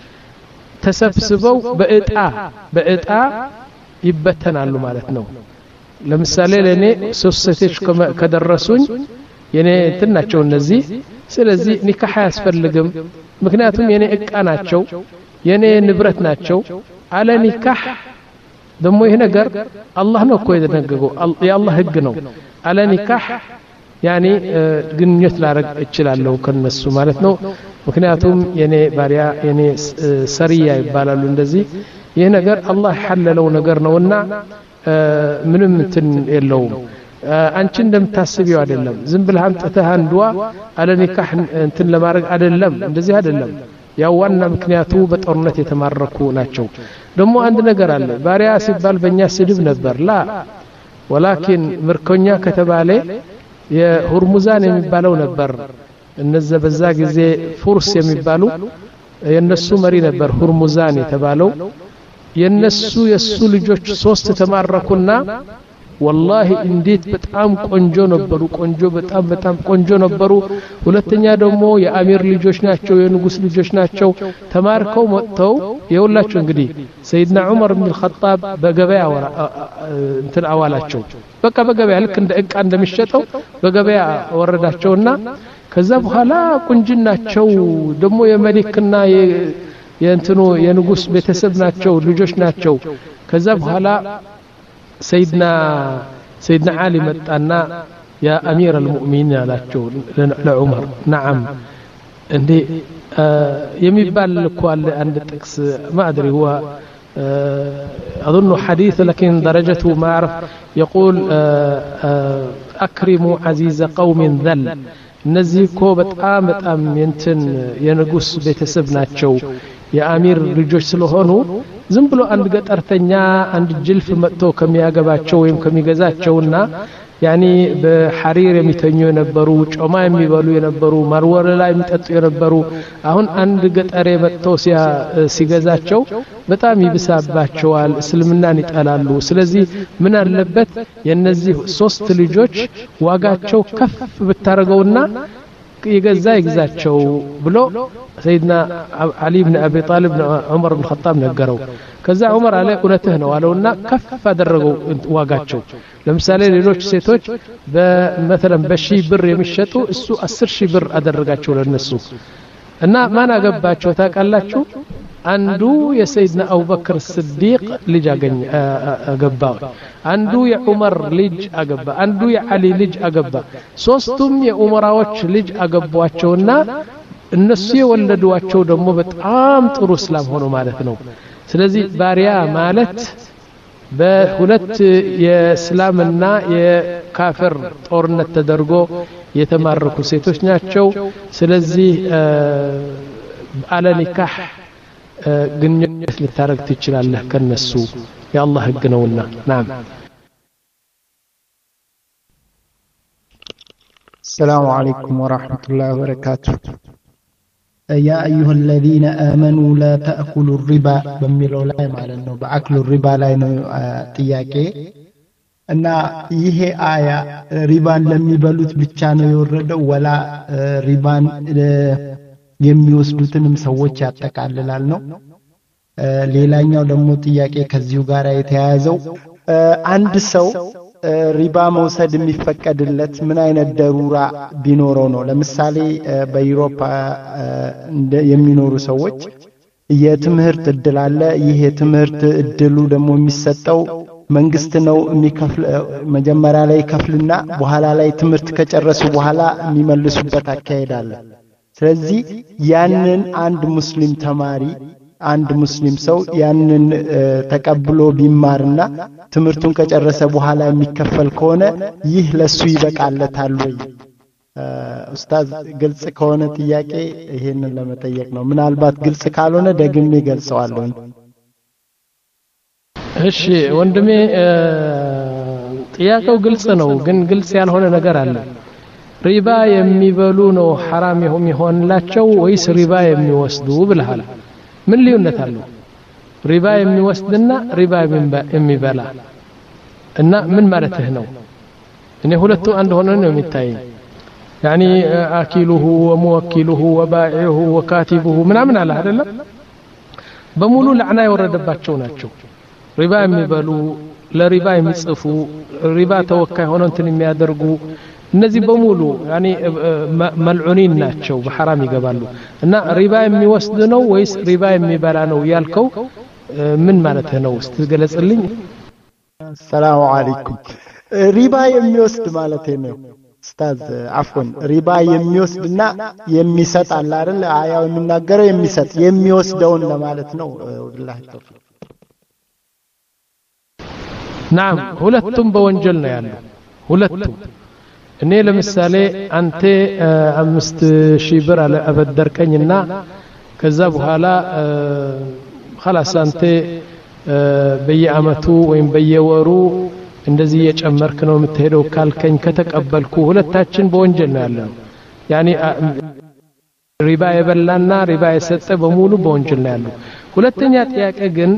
Speaker 2: ተሰብስበው በእጣ በእጣ ይበተናሉ ማለት ነው ለምሳሌ ለኔ ሶስት ሴቶች ከደረሱኝ የኔ እንትን ናቸው እነዚህ ስለዚህ ኒካህ ያስፈልግም ምክንያቱም የኔ እቃ ናቸው የኔ ንብረት ናቸው አለ ኒካህ ደሞ ይሄ ነገር አላህ ነው እኮ የደነገገው የአላህ ህግ ነው አለ ኒካህ ያኒ ግንኙነት ላረግ እችላለሁ ከነሱ ማለት ነው ምክንያቱም የኔ ባሪያ የኔ ሰሪያ ይባላሉ እንደዚህ ይሄ ነገር አላህ ሐለለው ነገር ነውና ምንም እንትን የለውም አንቺ እንደምታስቢው አይደለም ዝም ብለህ አምጥተህ አንዱዋ አለ ኒካህ እንትን ለማድረግ አይደለም እንደዚህ አይደለም ያው ዋና ምክንያቱ በጦርነት የተማረኩ ናቸው ደግሞ አንድ ነገር አለ ባሪያ ሲባል በእኛ ስድብ ነበር ላ ወላኪን ምርኮኛ ከተባለ የሁርሙዛን የሚባለው ነበር እነዛ በዛ ጊዜ ፉርስ የሚባሉ የነሱ መሪ ነበር ሁርሙዛን የተባለው የነሱ የሱ ልጆች ሶስት ተማረኩና والله እንዴት በጣም ቆንጆ ነበሩ ቆንጆ በጣም በጣም ቆንጆ ነበሩ ሁለተኛ ደግሞ የአሚር ልጆች ናቸው የንጉስ ልጆች ናቸው ተማርከው መጥተው የሁላቸው እንግዲህ ሰይድና ዑመር ኢብኑ الخطاب በገበያ እንትን አዋላቸው በቃ በገበያ ልክ እንደ እቃ እንደሚሸጠው በገበያ ወረዳቸውና ከዛ በኋላ ቁንጅናቸው ደግሞ የመሊክና የእንትኑ የንጉስ ቤተሰብ ናቸው ልጆች ናቸው ከዛ በኋላ سيدنا سيدنا علي متانا يا امير المؤمنين لاچو لعمر نعم عندي يميبال لكوال عند التكس ما ادري هو اظن حديث لكن درجته ما اعرف يقول اكرموا عزيز قوم ذل እነዚህ እኮ በጣም በጣም እንትን የንጉስ ቤተሰብ ናቸው የአሚር ልጆች ስለሆኑ ዝም ብሎ አንድ ገጠርተኛ አንድ ጅልፍ መጥቶ ከሚያገባቸው ወይም ከሚገዛቸውና ያኒ በሐሪር የሚተኙ የነበሩ ጮማ የሚበሉ የነበሩ ማርወረላ የሚጠጡ የነበሩ አሁን አንድ ገጠሬ መጥቶ ሲገዛቸው በጣም ይብሳባቸዋል እስልምናን ይጠላሉ ስለዚህ ምን አለበት የነዚህ ሶስት ልጆች ዋጋቸው ከፍ ብታረገውና يجزا يجزاتشو بلو سيدنا علي بن أبي طالب بن عمر بن الخطاب نقروا كذا عمر عليه قلته ولونا كف درجوا واقاتشو لمثال ليلوش سيتوش مثلا بشي بر يمشتو السوق أسر شي بر أدرجاتشو للنسوق أنا ما نقباتشو تاك اللاتشو عنده يا سيدنا أبو بكر الصديق لج أجبا عنده يا عمر لج أجبا عنده يا علي لج أجبا صوستم يا عمراوش لج أجبواتشونا النسية ولدواتشو دمو بتعام طرو إسلام هونو مالتنو سلزي باريا مالت بهولت يا إسلامنا يا كافر طورنا التدرجو يتمركوا سيتوش ناتشو سلزي آه على نكاح ግንኙነት ልታረግ ትችላለህ ከነሱ ያአላህ ህግ ነውና نعم
Speaker 7: السلام عليكم ورحمة الله وبركاته يا أيها الذين آمنوا لا تأكلوا الربا بميلو لاي ማለት ነው በአክሉ الربا ላይ ነው ጥያቄ እና ይሄ አያ ሪባን ለሚበሉት ብቻ ነው የወረደው ወላ ሪባን የሚወስዱትንም ሰዎች ያጠቃልላል ነው ሌላኛው ደግሞ ጥያቄ ከዚሁ ጋር የተያያዘው አንድ ሰው ሪባ መውሰድ የሚፈቀድለት ምን አይነት ደሩራ ቢኖረው ነው ለምሳሌ በአውሮፓ የሚኖሩ ሰዎች የትምህርት እድል አለ ይሄ የትምህርት እድሉ ደግሞ የሚሰጠው መንግስት ነው የሚከፍል መጀመሪያ ላይ ከፍልና በኋላ ላይ ትምህርት ከጨረሱ በኋላ የሚመልሱበት አካሄድ አለ ስለዚህ ያንን አንድ ሙስሊም ተማሪ አንድ ሙስሊም ሰው ያንን ተቀብሎ ቢማርና ትምህርቱን ከጨረሰ በኋላ የሚከፈል ከሆነ ይህ ለሱ ይበቃለታል ወይ ኡስታዝ ግልጽ ከሆነ ጥያቄ ይሄንን ለመጠየቅ ነው ምናልባት ግልጽ ካልሆነ ደግሜ ገልጸዋለሁ
Speaker 2: እሺ ወንድሜ ጥያቄው ግልጽ ነው ግን ግልጽ ያልሆነ ነገር አለ ሪባ የሚበሉ ነው حرام يهم ይሆንላቸው ወይስ ሪባ የሚወስዱ ብለሃል ምን ልዩነት አለው ሪባ የሚወስድና ሪባ የሚበላ እና ምን ማለትህ ነው እኔ ሁለቱ አንድ ሆነ ነው የሚታይ يعني اكله وموكله وبائعه وكاتبه ምናምን አለ አይደለም በሙሉ ለዕና የወረደባቸው ናቸው ሪባ የሚበሉ ለሪባ የሚጽፉ ሪባ ተወካይ ሆነው እንትን የሚያደርጉ እነዚህ በሙሉ يعني መልዑኒን ናቸው በሐራም ይገባሉ እና ሪባ የሚወስድ ነው ወይስ ሪባ የሚበላ ነው ያልከው ምን ማለት ነው ስትገለጽልኝ
Speaker 7: ሰላም አለይኩም ሪባ የሚወስድ ማለት ነው ኡስታዝ አፍወን ሪባ የሚወስድና የሚሰጥ አለ አይደል አያው የሚናገረው የሚሰጥ የሚወስደውን ለማለት ነው ወላሂ ተውፊቅ نعم ሁለቱም በወንጀል ነው ያለው ሁለቱም እኔ ለምሳሌ አንተ አምስት ሺህ ብር አለ አበደርከኝና ከዛ በኋላ خلاص አንተ በየአመቱ ወይም በየወሩ እንደዚህ የጨመርክ ነው የምትሄደው ካልከኝ ከተቀበልኩ ሁለታችን በወንጀል ነው ያለው يعني ሪባ የበላና ሪባ የሰጠ በሙሉ በወንጀል ነው ያለው ሁለተኛ ጥያቄ ግን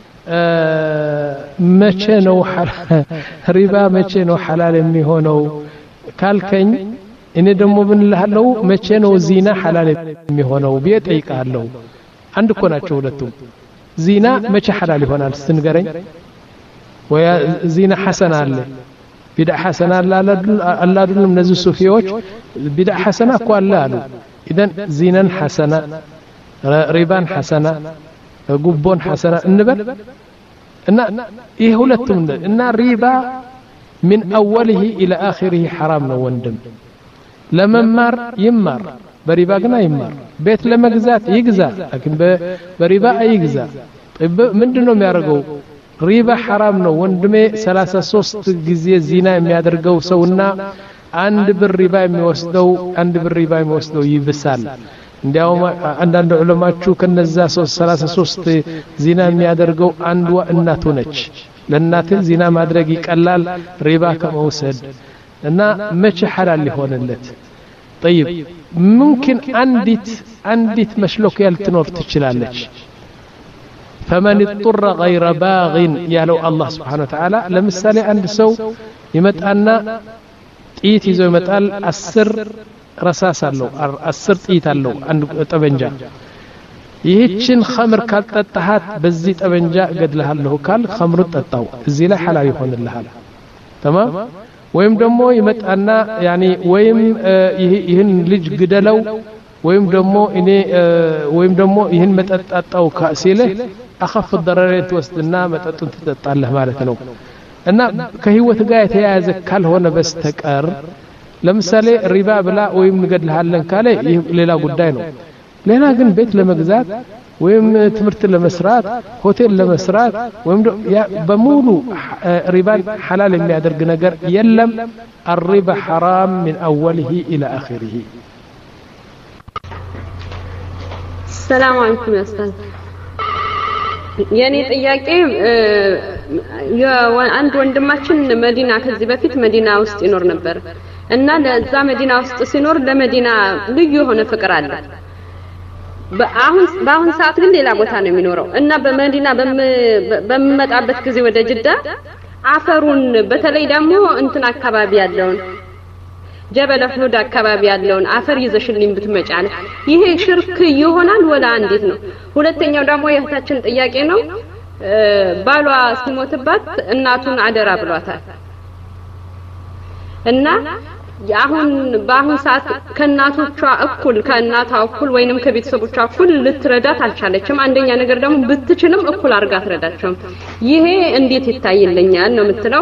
Speaker 7: መቼ ነው ሪባ መቼ ነው ሐላል የሚሆነው ካልከኝ እኔ ደግሞ ምን ልሃለው መቼ ነው ዚና ሐላል የሚሆነው ቢጠይቃለሁ አንድ እኮ ናቸው ሁለቱም ዚና መቼ ሐላል ይሆናል ስትንገረኝ ወይ ዚና ሐሰና አለ ቢድዓ ሐሰና አለ አይደለም እነዚህ ሱፊዎች ቢድዓ ሐሰና እኮ አለ አሉ ኢደን ዚናን ሐሰና ሪባን ሐሰና ጉቦን ሐሰና እንበል እና ይሄ ሁለቱም እና ሪባ من أوله إلى آخره حرام نوندم لممر يمر بريبا قنا يمر بيت لما جزات يجزا لكن بريبا يجزا طيب من دونهم يرجو ريبا حرام نوندم ثلاثة صوت جزية زنا يدرجو سونا عند بالربا يوسدو عند بالربا يوسدو يبسال
Speaker 2: እንዲያውም አንዳንድ ዑለማቹ ከነዛ ሰላሳ ሶስት ዚና የሚያደርገው አንዷ እናቱ ነች ለእናት ዚና ማድረግ ይቀላል ሪባ ከመውሰድ እና መቼ ሐላል ሊሆንለት طيب ممكن አንዲት አንዲት መሽሎክ ያልትኖር ትችላለች فمن اضطر غير باغ ያለው አላህ Subhanahu Wa Ta'ala ለምሳሌ አንድ ሰው ይመጣና ጥይት ይዞ ይመጣል አስር ረሳስ አለው አስር ጥይት አለው አንድ ጠበንጃ ይህችን ኸምር ካልጠጣሃት በዚህ ጠበንጃ እገድልሃለሁ ካል ኸምሩ ጠጣው እዚህ ላይ ሐላል ይሆንልሃል تمام ወይም ደግሞ ይመጣና ያኒ ወይም ይህን ልጅ ግደለው ወይም ደግሞ እኔ ወይም ደግሞ ይህን መጠጣጣው ካሲለ አخف الضررين ወስድና መጠጡን ትጠጣለህ ማለት ነው እና ከህይወት ጋር የተያያዘ ካልሆነ በስተቀር ለምሳሌ ሪባ ብላ ወይም ንገድልሃለን ካለ ይህ ሌላ ጉዳይ ነው ሌላ ግን ቤት ለመግዛት ወይም ትምርት ለመስራት ሆቴል ለመስራት ወይም በሙሉ ሪባን ሐላል የሚያደርግ ነገር የለም الربا حرام من اوله الى اخره
Speaker 5: السلام عليكم يا استاذ يعني ጥያቄ አንድ ወንድማችን መዲና ከዚህ በፊት መዲና ውስጥ ይኖር ነበር እና ለዛ መዲና ውስጥ ሲኖር ለመዲና ልዩ የሆነ ፍቅር አለ በአሁን በአሁን ሰዓት ግን ሌላ ቦታ ነው የሚኖረው እና በመዲና በመጣበት ጊዜ ወደ ጅዳ አፈሩን በተለይ ደግሞ እንትን አካባቢ ያለውን ጀበል ሁድ አካባቢ ያለውን አፈር ይዘሽልኝ ብትመጫለ ይሄ ሽርክ ይሆናል ወላ እንዴት ነው ሁለተኛው ደግሞ የእህታችን ጥያቄ ነው ባሏ ሲሞትባት እናቱን አደራ ብሏታል እና ያሁን በአሁን ሰዓት ከናቶቿ እኩል ከናቷ እኩል ወይንም ከቤተሰቦቿ እኩል ልትረዳት አልቻለችም አንደኛ ነገር ደግሞ ብትችልም እኩል አርጋ ትረዳቸው ይሄ እንዴት ይታይልኛል ነው የምትለው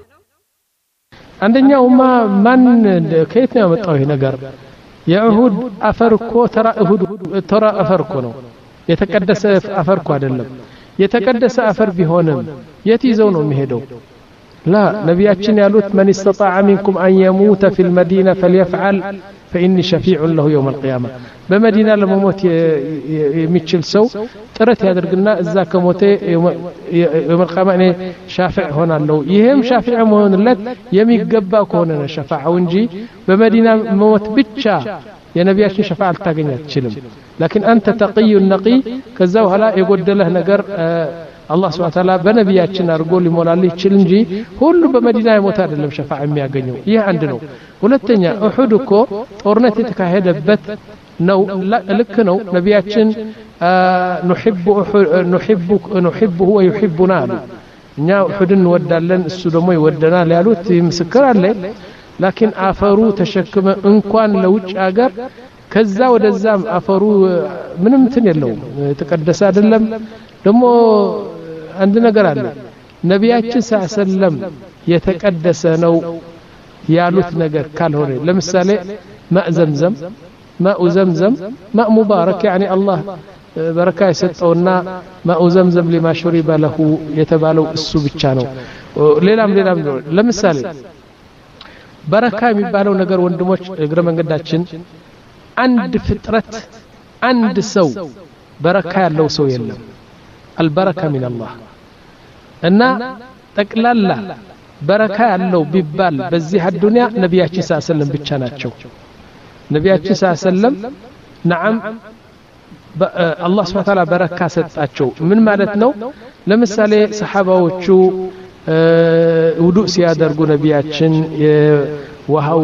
Speaker 5: አንደኛውማ ማን ከየት ነው ያመጣው ይሄ ነገር የእሁድ አፈርኮ ተራ እሁድ ተራ አፈርኮ ነው የተቀደሰ አፈርኮ አይደለም የተቀደሰ አፈር ቢሆንም የት ይዘው ነው የሚሄደው لا نبياتنا يالوت من استطاع منكم أن يموت في المدينة فليفعل فإني شفيع له يوم القيامة بمدينة لما موت يميتشل سو ترت هذا قلنا إذا كموت يوم القيامة شافع هنا لو يهم شافع هنا لك يمي قباك هنا شفاعة ونجي بمدينة موت بتشا يا نبياتنا شفاعة تاقينات تشلم لكن أنت تقي النقي كذا هلا يقول له نقر آه الله سبحانه وتعالى بنبياتنا أرجول مولالي تشلنجي كل بمدينة موت አይደለም ሸፋዓ የሚያገኘው ይሄ አንድ ነው ሁለተኛ እሁድ እኮ ጦርነት የተካሄደበት ነው ልክ ነው ነብያችን نحب نحب نحبه ويحبنا እኛ እሁድን እንወዳለን እሱ ደግሞ ይወደናል ያሉት ምስክር አለ لكن አፈሩ ተሸክመ እንኳን ለውጭ ሀገር ከዛ ወደዛም አፈሩ ምንም እንትን የለውም ተቀደሰ አይደለም ደግሞ አንድ ነገር አለ ነብያችን ሰለላም የተቀደሰ ነው ያሉት ነገር ካልሆነ ለምሳሌ ማእ ዘምዘም ማኡ ዘምዘም ማእ ሙባረክ يعني الله በረካ ይሰጠውና ማኡ ዘምዘም لما شرب له የተባለው እሱ ብቻ ነው ሌላም ሌላም ለምሳሌ በረካ የሚባለው ነገር ወንድሞች እግረ መንገዳችን አንድ ፍጥረት አንድ ሰው በረካ ያለው ሰው የለም البركة من الله እና ጠቅላላ በረካ ያለው ቢባል በዚህ አዱንያ ነብያችን ሰለላም ብቻ ናቸው ነብያችን ሰለላም نعم الله سبحانه وتعالى በረካ ሰጣቸው ምን ማለት ነው ለምሳሌ ሰሃባዎቹ ውዱእ ሲያደርጉ ነብያችን ውሃው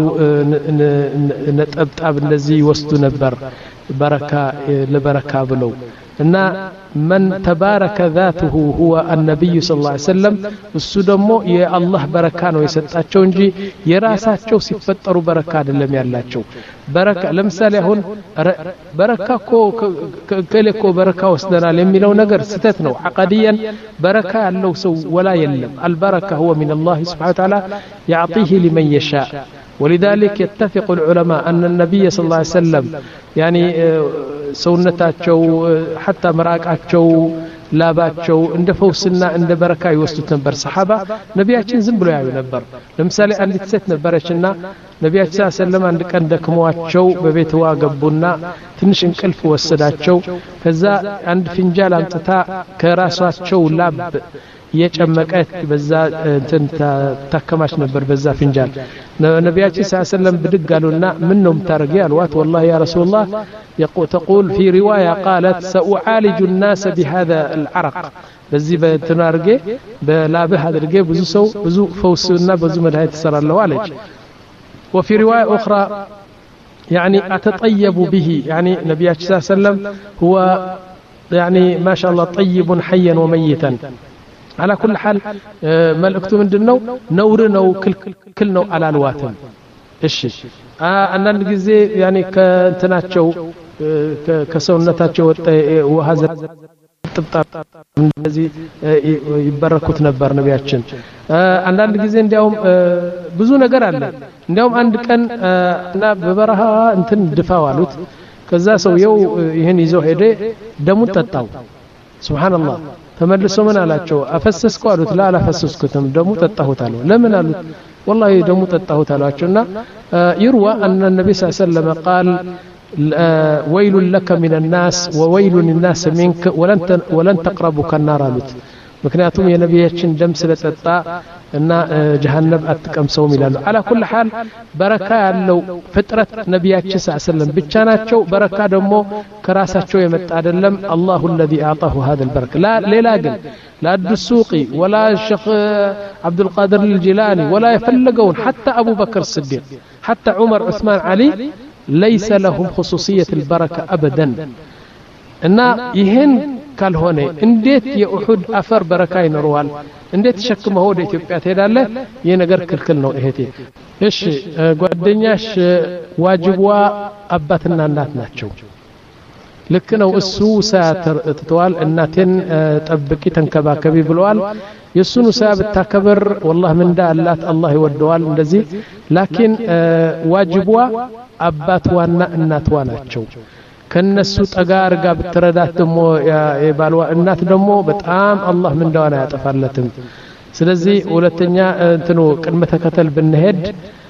Speaker 5: ነጠብጣብ እንደዚህ ይወስዱ ነበር በረካ ለበረካ ብለው እና من تبارك ذاته هو النبي صلى الله عليه وسلم እሱ ደግሞ የአላህ በረካ ነው የሰጣቸው እንጂ የራሳቸው ሲፈጠሩ በረካ አይደለም ያላቸው በረካ ለምሳሌ አሁን በረካኮ ከለኮ በረካ ወስደናል የሚለው ነገር ስተት ነው عقديا በረካ ያለው ሰው ወላ የለም البركه هو من الله سبحانه وتعالى يعطيه لمن يشاء ولذلك يتفق العلماء أن النبي صلى الله عليه وسلم يعني سونتاچو حتى مراقاچو
Speaker 2: ላባቸው እንደ ፈውስና እንደ በረካ ይወስዱት ነበር ሰሃባ ነቢያችን ዝም ብሎ ያዩ ነበር ለምሳሌ አንዲት ሴት ነበረችና ነቢያችን ሰለላሁ አንድ ቀን ደክሟቸው በቤትዋ ገቡና ትንሽ እንቅልፍ ወሰዳቸው ከዛ አንድ ፍንጃል አምጥታ ከራሳቸው ላብ የጨመቀት በዛ እንትን ተከማች ነበር በዛ ፍንጃል ነቢያችን ሰለላሁ ብድግ አሉና ምን ነው ምታረጊ አልዋት والله يا رسول الله تقول في روايه قالت ساعالج الناس بهذا العرق በዚህ በትናርጌ በላብህ አድርጌ ብዙ ሰው ብዙ ፈውስና ብዙ መድኃኒት ተሰራለው አለች وفي روايه اخرى يعني اتطيب به يعني نبينا صلى الله عليه وسلم هو يعني ما شاء الله طيب حيا وميتا على كل حال ملكته ምንድነው ነውር ነው ክልክል ነው አላልዋትም እሺ አንዳንድ ጊዜ ያኔ ከእንትናቸው ከሰውነታቸው ወጣ ውሃ ጥብጣብ እንደዚህ ይበረኩት ነበር ነቢያችን አንዳንድ ጊዜ እንዲያውም ብዙ ነገር አለ እንዲያውም አንድ ቀን እና በበረሃ እንትን ድፋው አሉት ከዛ ሰውየው ይሄን ይዞ ሄደ ደሙን ጠጣው ሱብሃንአላህ ተመልሶ ምን አላቸው አፈሰስኩ አሉት ላ አላፈሰስኩትም ደሙ ጠጣሁት አሉ ለምን አሉት والله ደሙ ጠጣሁት አሏቸውና يروى ان النبي صلى الله عليه وسلم قال ويل لك من الناس وويل للناس منك ولن ولن تقربك النار አሉት ምክንያቱም የነቢያችን ደም ስለጠጣ እና ጀሃነም አትቀምሰውም ይላሉ على كل حال በረካ ያለው ፍጥረት ነቢያችን ሰለላሁ ብቻ ናቸው በረካ ደግሞ ከራሳቸው የመጣ አይደለም الله الذي اعطاه هذا البركه لا ሌላ ግን لا الدسوقي ولا الشيخ عبد القادر الجيلاني ولا يفلقون حتى ابو بكر الصديق حتى عمر عثمان علي ليس لهم خصوصيه البركه ابدا እና ይሄን ካልሆነ እንዴት የኡሁድ አፈር በረካ ይኖርዋል እንዴት ተሸክመው ወደ ኢትዮጵያ ትሄዳለ ይሄ ነገር ክልክል ነው እህቴ እሺ ጓደኛሽ ዋጅቧ አባትና እናት ናቸው ልክ ነው እሱ ሳትተዋል እናቴን ጠብቂ ተንከባከቢ ብለዋል የሱኑ ሳብ ተከበር والله ምን ዳላት አላህ ይወደዋል እንደዚህ ላኪን ዋጅቧ አባቷና እናቷ ናቸው ከነሱ ጠጋር ጋር ብትረዳት ደሞ የባልዋ እናት ደሞ በጣም አላህ ምን ዳዋና ያጠፋለትም ስለዚህ ሁለተኛ እንትኑ ቅድመ ተከተል ብንሄድ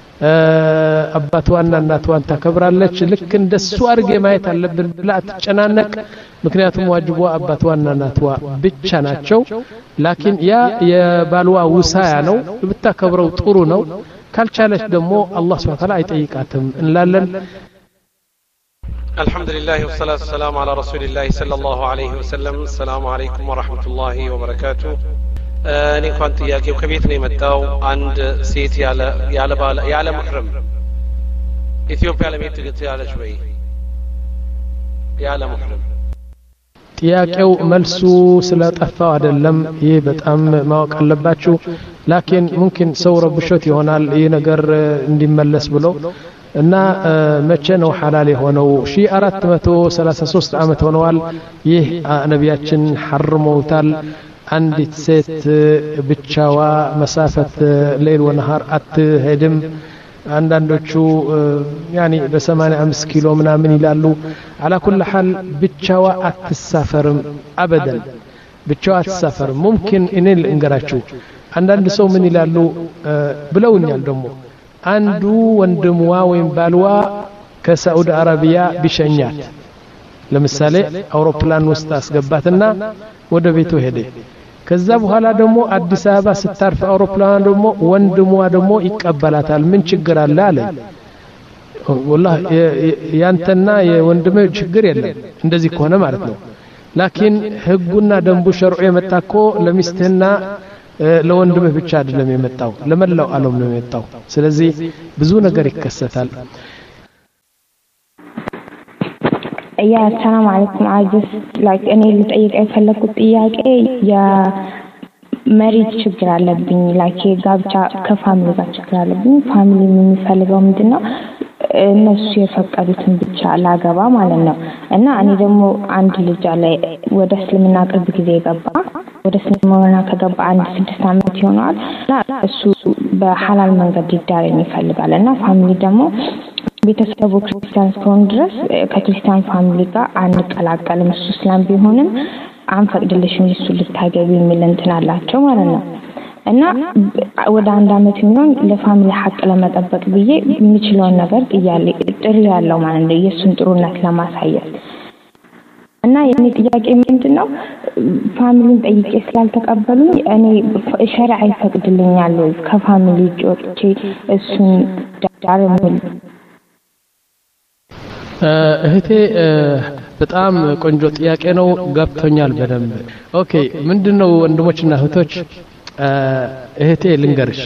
Speaker 2: አባቷና እናቷን ተከብራለች ልክ እንደሱ አርገ ማየት አለብን ብላ ተጨናነቅ ምክንያቱም ዋጅቧ አባቷና እናቷ ብቻ ናቸው ላኪን ያ የባልዋ ውሳያ ነው ብታከብረው ጥሩ ነው ካልቻለች ደሞ አላህ Subhanahu Wa Ta'ala አይጠይቃትም እንላለን
Speaker 8: الحمد لله والصلاة والسلام على رسول الله صلى الله عليه وسلم السلام عليكم ورحمة الله وبركاته እኔ እንኳን ጥያቄው ከቤት ነው የመጣው አንድ ሴት ያለ ያለ ባለ ያለ محرم ኢትዮጵያ ለቤት ትያለሽ ወይ ያለ محرم
Speaker 2: ጥያቄው መልሱ ስለጠፋው አይደለም ይሄ በጣም ማወቅ አለባችሁ ላኪን ممكن ሰው ረብሾት ይሆናል ይሄ ነገር እንዲመለስ ብሎ እና መቼ ነው ሐላል የሆነው ሺህ አራት መቶ ሰላሳ ሶስት አመት ሆነዋል ይህ ነቢያችን ሐርመውታል አንዲት ሴት ብቻዋ መሳፈት ሌል ወነሃር አትሄድም አንዳንዶቹ ያኒ በ85 ኪሎ ምናምን ይላሉ على كل حال ብቻዋ አትሳፈርም አበደን ብቻዋ አትሳፈርም ممكن እኔ ልንገራችሁ አንዳንድ ሰው ምን ይላሉ ብለውኛል ደግሞ አንዱ ወንድምዋ ወይም ባልዋ ከሳዑዲ አረቢያ ቢሸኛት ለምሳሌ አውሮፕላን ውስጥ አስገባትና ወደ ቤቱ ሄደ ከዛ በኋላ ደግሞ አዲስ አበባ ስታርፍ አውሮፕላን ደግሞ ወንድሟ ደግሞ ይቀበላታል ምን ችግር አለ አለ والله ያንተና የወንድም ችግር የለም እንደዚህ ከሆነ ማለት ነው ላኪን ህጉና ደንቡ ሸርዑ የመጣኮ ለሚስትና ለወንድምህ ብቻ አይደለም የመጣው ለመላው ዓለም ነው የመጣው ስለዚህ ብዙ ነገር ይከሰታል
Speaker 9: ያ ሰላም አለይኩም አጅስ ላይክ እኔ ልጠይቅ የፈለኩት ጥያቄ ያ መሪት ችግር አለብኝ ላይክ ጋብቻ ከፋሚሊ ጋር ችግር አለብኝ ፋሚሊ የሚፈልገው ምንድነው እነሱ የፈቀዱትን ብቻ ላገባ ማለት ነው እና እኔ ደግሞ አንድ ልጅ አለ ወደ እስልምና ቅርብ ጊዜ ገባ ወደ እስልምና ከገባ አንድ ስድስት አመት ይሆናል እሱ በሐላል መንገድ ይዳር ይፈልጋል እና ፋሚሊ ደግሞ ቤተሰቡ ክርስቲያን እስከሆነ ድረስ ከክርስቲያን ፋሚሊ ጋር አንቀላቀልም እሱ እስላም ቢሆንም አንፈቅድልሽም እሱ ልታገቢ የሚል እንትን አላቸው ማለት ነው። እና ወደ አንድ አመት የሚሆን ለፋሚሊ ሐቅ ለመጠበቅ ብዬ የሚችለውን ነገር ጥያቄ ጥሪ ያለው ማለት ነው የሱን ጥሩነት ለማሳየት። እና የኔ ጥያቄ ምንድነው ፋሚሊን ጠይቄ ስላልተቀበሉኝ እኔ ሸሪዓ ይፈቅድልኛል ወይ ከፋሚሊ ጆቼ እሱን ዳር ምን
Speaker 2: እህቴ በጣም ቆንጆ ጥያቄ ነው ገብቶኛል በደንብ። ኦኬ ምንድነው ወንድሞችና እህቶች እህቴ ልንገርሽ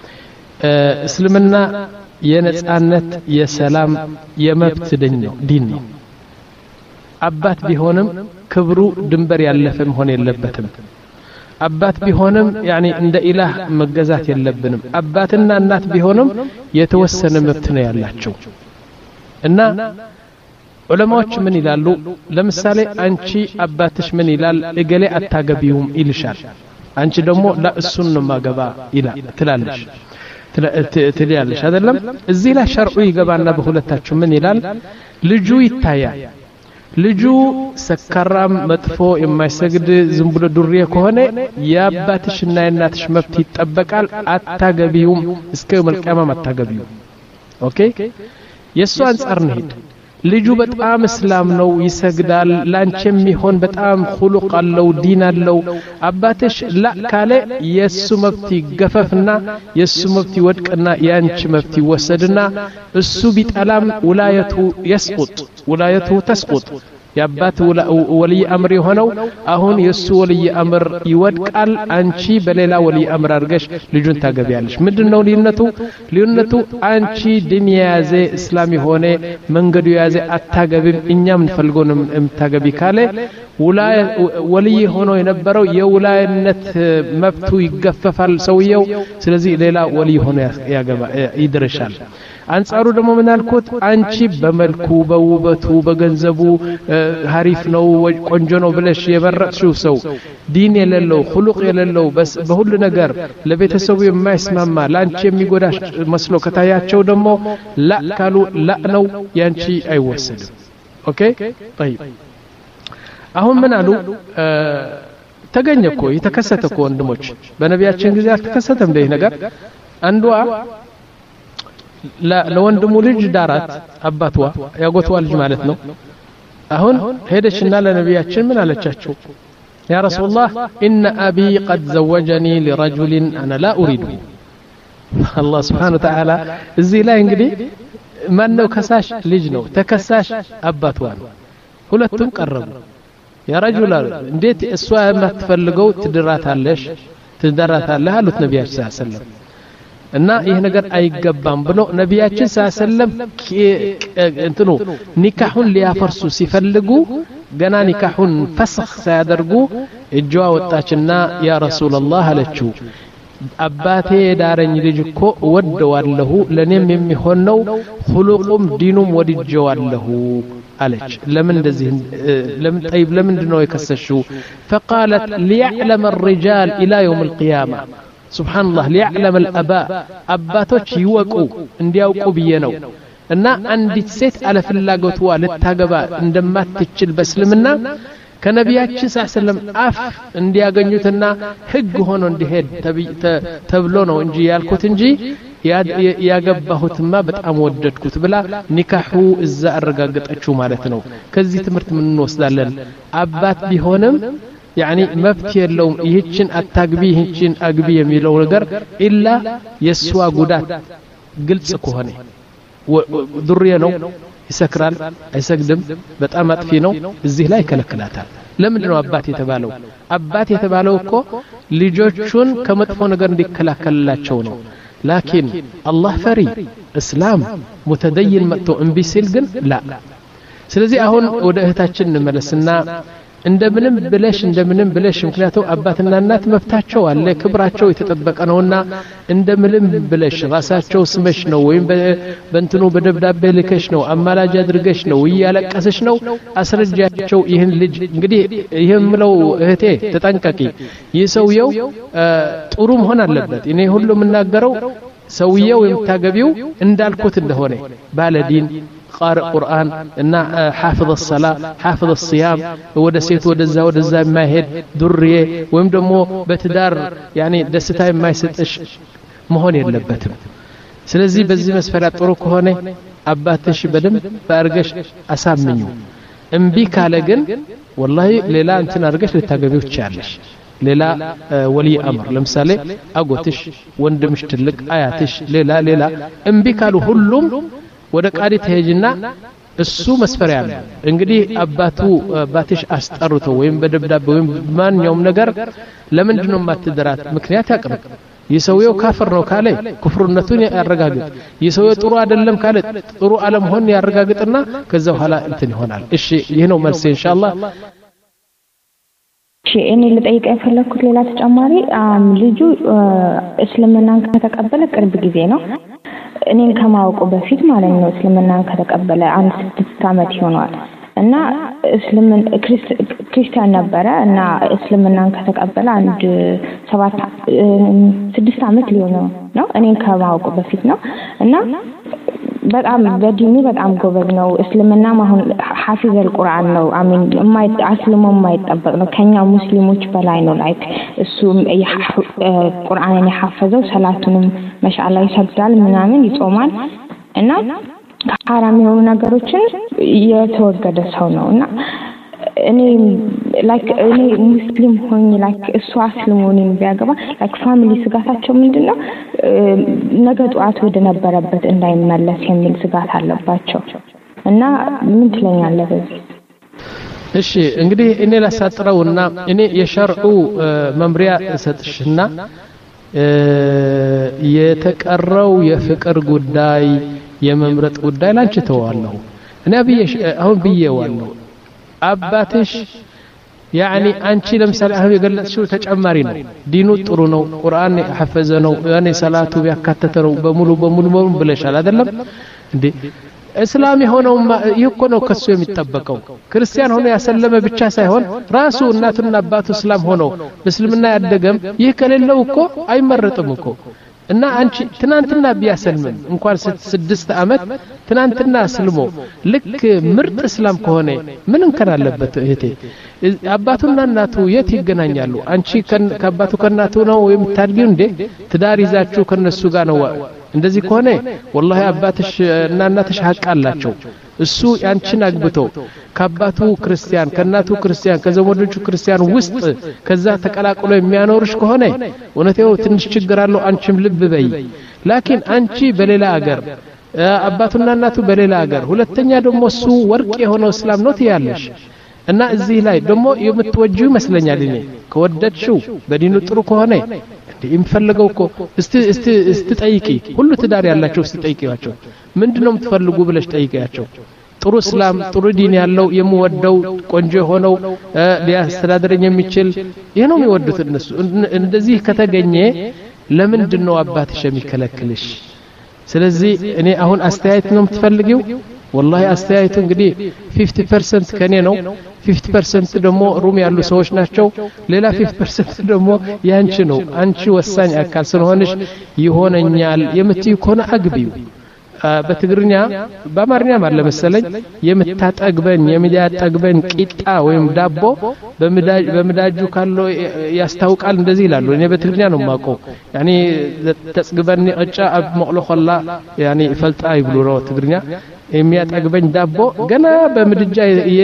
Speaker 2: እስልምና የነጻነት የሰላም የመብት ዲን ነው። አባት ቢሆንም ክብሩ ድንበር ያለፈ መሆን የለበትም። አባት ቢሆንም ያኒ እንደ ኢላህ መገዛት የለብንም። አባትና እናት ቢሆንም የተወሰነ መብት ነው ያላቸው። እና ዑለማዎች ምን ይላሉ? ለምሳሌ አንቺ አባትሽ ምን ይላል? እገሌ አታገቢውም ይልሻል። አንቺ ደግሞ ለእሱን ነው ማገባ ይላል ትላለሽ ትላለሽ አይደለም? እዚህ ላይ ሸርዑ ይገባና በሁለታችሁ ምን ይላል? ልጁ ይታያል። ልጁ ሰካራም መጥፎ የማይሰግድ ዝም ብሎ ዱርዬ ከሆነ የአባትሽና የእናትሽ መብት ይጠበቃል። አታገቢውም እስከ መልቀማም አታገቢውም። ኦኬ የሱ አንፃር ነሂድ። ልጁ በጣም እስላም ነው ይሰግዳል ላንቺም ይሆን በጣም ኹሉቅ አለው ዲን አለው አባትሽ ላ ካለ የሱ መብት ይገፈፍና የሱ መብት ይወድቅና ያንቺ መብት ይወሰድና እሱ ቢጠላም ወላየቱ يسقط ወላየቱ تسقط ያባት ወልይ አምር የሆነው አሁን የሱ ወልይ አምር ይወድቃል። አንቺ በሌላ ወልይ አምር አርገሽ ልጁን ታገቢያለሽ። ምንድነው ልዩነቱ? ልዩነቱ አንቺ ዲን ያዘ እስላም የሆነ መንገዱ ያዘ አታገቢም እኛም እንፈልጎንም እምታገቢ ካለ ወልይ ሆኖ የነበረው የውላይነት መብቱ ይገፈፋል ሰውየው። ስለዚህ ሌላ ወልይ ሆኖ ያገባ ይድርሻል። አንጻሩ ደግሞ ምን አልኩት? አንቺ በመልኩ በውበቱ በገንዘቡ ሀሪፍ ነው ቆንጆ ነው ብለሽ የበረጥሽው ሰው ዲን የሌለው ኹሉቅ የሌለው በሁሉ ነገር ለቤተሰቡ የማይስማማ ላንቺ የሚጎዳሽ መስሎ ከታያቸው ደግሞ ላ ካሉ ላ ነው ያንቺ አይወሰድም። ኦኬ طيب አሁን ምን አሉ? ተገኘ እኮ የተከሰተ እኮ ወንድሞች በነቢያችን ጊዜ አልተከሰተም እንደ ነገር። አንዷ ለወንድሙ ልጅ ዳራት አባቷ ያጎቷ ልጅ ማለት ነው። አሁን ሄደችና ለነቢያችን ምን አለቻቸው? ያ ረሱላህ ኢነ አቢ ቀድ ዘወጀኒ ሊረጁሊን አና ላ ኡሪዱ። አላህ Subhanahu Wa Ta'ala እዚህ ላይ እንግዲህ ማን ነው ከሳሽ? ልጅ ነው። ተከሳሽ አባቷ ነው። ሁለቱም ቀረቡ። ያ ረጁላ እንዴት እሷ የማትፈልገው ትድራታለሽ ትድራታለህ አሉት ነቢያችን ሰለላሁ ዐለይሂ ወሰለም። እና ይሄ ነገር አይገባም ብሎ ነቢያችን ሰለላሁ ዐለይሂ ወሰለም እንትኑ ኒካሁን ሊያፈርሱ ሲፈልጉ ገና ኒካሁን ፈስኽ ሳያደርጉ እጇ ወጣችና ያ ረሱላህ አለችው አባቴ ዳረኝ ልጅ እኮ ወደዋለሁ ለኔም የሚሆን ነው ኹሉቁም ዲኑም ወድጀዋለሁ አለች። ለምን እንደዚህ ለምን طيب ለምንድን ነው የከሰሽው? فقالت ليعلم الرجال الى يوم القيامه سبحان الله ليعلم الاباء አባቶች ይወቁ እንዲያውቁ ብዬ ነው። እና አንዲት ሴት አለ ፍላጎቷ ልታገባ እንደማትችል በእስልምና ከነቢያችን ሰለላሁ ዐለይሂ ወሰለም አፍ እንዲያገኙትና ህግ ሆኖ እንዲሄድ ተብሎ ነው እንጂ ያልኩት እንጂ ያገባሁትማ በጣም ወደድኩት ብላ ኒካሁ እዛ አረጋገጠችው ማለት ነው። ከዚህ ትምህርት ምን እንወስዳለን? አባት ቢሆንም ያኒ መብት የለውም ይህችን አታግቢ ይህችን አግቢ የሚለው ነገር ኢላ የሷ ጉዳት ግልጽ ከሆነ ዱርዬ ነው ይሰክራል አይሰግድም በጣም አጥፊ ነው እዚህ ላይ ከለከላታል። ለምንድን ነው አባት የተባለው? አባት የተባለው እኮ ልጆቹን ከመጥፎ ነገር እንዲከላከልላቸው ነው። ላኪን አላህ ፈሪ እስላም ሙተደይን መጥቶ እንቢ ሲል ግን ላ። ስለዚህ አሁን ወደ እህታችን እንመለስና እንደምንም ብለሽ እንደምንም ብለሽ ምክንያቱም አባትና እናት መብታቸው አለ ክብራቸው የተጠበቀ ነውና እንደምንም ብለሽ ራሳቸው ስመሽ ነው ወይም በእንትኑ በደብዳቤ ልከሽ ነው አማላጅ አድርገሽ ነው ይያለቀሰሽ ነው አስረጃቸው ይህን ልጅ እንግዲህ ይሄም ነው እህቴ ተጠንቀቂ። ይሰውየው ጥሩ መሆን አለበት። እኔ ሁሉ የምናገረው ሰውየው የምታገቢው እንዳልኩት እንደሆነ ባለዲን ቃሪ ቁርአን እና حافظ الصلاه حافظ الصيام ወደ ሴት ወደዛ ወደዛ የማይሄድ ዱርዬ ወይም ደግሞ በትዳር ያኒ ደስታ የማይሰጥሽ መሆን የለበትም ስለዚህ በዚህ መስፈሪያ ጥሩ ከሆነ አባትሽ በደንብ ባርገሽ አሳምኙ እምቢ ካለ ግን والله ሌላ እንትን አርገሽ ልታገቢው ትችያለሽ ሌላ ወሊ አምር ለምሳሌ አጎትሽ ወንድምሽ ትልቅ አያትሽ ሌላ ሌላ እምቢ ካሉ ሁሉም ወደ ቃዲ ተሄጅና እሱ መስፈሪያ ነው እንግዲህ አባቱ አባትሽ አስጠሩቶ ወይም በደብዳቤ ወይም ማንኛውም ነገር ለምንድነው ማትደራት ምክንያት ያቀርብ የሰውየው ካፍር ነው ካለ ኩፍርነቱን ያረጋግጥ የሰውየው ጥሩ አይደለም ካለ ጥሩ አለመሆን ያረጋግጥና ከዛ በኋላ እንትን ይሆናል እሺ ይሄ ነው መልስ ኢንሻአላህ
Speaker 9: እሺ እኔ ልጠይቅ የፈለኩት ሌላ ተጨማሪ ልጁ እስልምናን ከተቀበለ ቅርብ ጊዜ ነው እኔን ከማወቁ በፊት ማለት ነው እስልምናን ከተቀበለ አንድ ስድስት አመት ይሆናል እና እስልምን ክርስቲያን ነበረ እና እስልምናን ከተቀበለ አንድ ሰባት ስድስት አመት ሊሆነው ነው እኔን ከማወቁ በፊት ነው እና በጣም በዲኑ በጣም ጎበዝ ነው እስልምና አሁን ሐፊዝ አልቁርአን ነው አሚን ማይ አስልሞ ማይጠበቅ ነው ከኛ ሙስሊሞች በላይ ነው ላይክ እሱ ቁርአንን ያሐፈዘው ሰላቱንም ማሻአላ ይሰግዳል ምናምን ይጾማል እና ሐራም የሆኑ ነገሮችን የተወገደ ሰው ነውና እኔ ላይክ እኔ ሙስሊም ሆኜ ላይክ እሱ አስልሞኔን ቢያገባ ላይክ ፋሚሊ ስጋታቸው ምንድነው ነገ ጧት ወደ ነበረበት እንዳይመለስ የሚል ስጋት አለባቸው እና ምን ትለኛለህ በዚህ
Speaker 2: እሺ እንግዲህ እኔ ላሳጥረውና እኔ የሸርዑ መምሪያ ሰጥሽና የተቀረው የፍቅር ጉዳይ የመምረጥ ጉዳይ ላንቺ ተዋለሁ እኔ አብዬሽ አሁን ብዬዋለሁ አባትሽ يعني አንቺ ለምሳሌ አሁን የገለጽሽው ተጨማሪ ነው ዲኑ ጥሩ ነው ቁርአን ያሐፈዘ ነው ያኔ ሰላቱ ቢያካተተ ነው በሙሉ በሙሉ ብለሻል አይደለም እንዴ እስላም የሆነው ይሄ ነው ከሱ የሚጠበቀው ክርስቲያን ሆኖ ያሰለመ ብቻ ሳይሆን ራሱ እናቱና አባቱ እስላም ሆኖ በእስልምና ያደገም ይሄ ከሌለው እኮ አይመረጥም እኮ እና አንቺ ትናንትና ቢያሰልም እንኳን ስድስት አመት ትናንትና አስልሞ ልክ ምርጥ እስላም ከሆነ ምን እንከን አለበት እህቴ አባቱና እናቱ የት ይገናኛሉ አንቺ ከአባቱ ከናቱ ነው የምታድጊው እንዴ ትዳር ይዛችሁ ከነሱ ጋር ነው እንደዚህ ከሆነ والله አባትሽ እና እናትሽ ሐቅ አላቸው እሱ ያንቺን አግብቶ ከአባቱ ክርስቲያን ከናቱ ክርስቲያን ከዘመዶቹ ክርስቲያን ውስጥ ከዛ ተቀላቅሎ የሚያኖርሽ ከሆነ ወነቴው ትንሽ ችግር አለው አንቺም ልብ በይ ላኪን አንቺ በሌላ ሀገር አባቱና እናቱ በሌላ ሀገር ሁለተኛ ደግሞ እሱ ወርቅ የሆነው እስላም ነው ትያለሽ እና እዚህ ላይ ደግሞ የምትወጂው መስለኛል እኔ ከወደድሽው በዲኑ ጥሩ ከሆነ ይምፈልገው እኮ እስቲ እስቲ እስቲ ጠይቂ ሁሉ ትዳር ያላቸው እስቲ ጠይቂያቸው ምንድነው የምትፈልጉ ብለሽ ጠይቂያቸው ጥሩ እስላም ጥሩ ዲን ያለው የምወደው ቆንጆ ሆነው ሊያስተዳድረኝ የሚችል ይሄ ነው የሚወዱት እነሱ እንደዚህ ከተገኘ ለምንድነው አባትሽ የሚከለክልሽ ስለዚህ እኔ አሁን አስተያየት ነው የምትፈልጊው والله አስተያየቱ እንግዲህ fifty percent ከኔ ነው fifty percent ደግሞ ሩም ያሉ ሰዎች ናቸው ሌላ fifty percent ደግሞ ያንቺ ነው አንቺ ወሳኝ አካል ስለሆነሽ ይሆነኛል የምትይ ከሆነ አግቢው በትግርኛ በአማርኛ ማለት መሰለኝ የምታጠግበን የሚያጠግበን ቂጣ ወይም ዳቦ በመዳጅ በመዳጁ ካለው ያስታውቃል እንደዚህ ይላሉ እኔ በትግርኛ ነው ማውቀው ያኒ ተጽግበን እጫ መቅለኸላ ያኒ ፈልጣ ይብሉ ነው ትግርኛ የሚያጠግበኝ ዳቦ ገና በምድጃ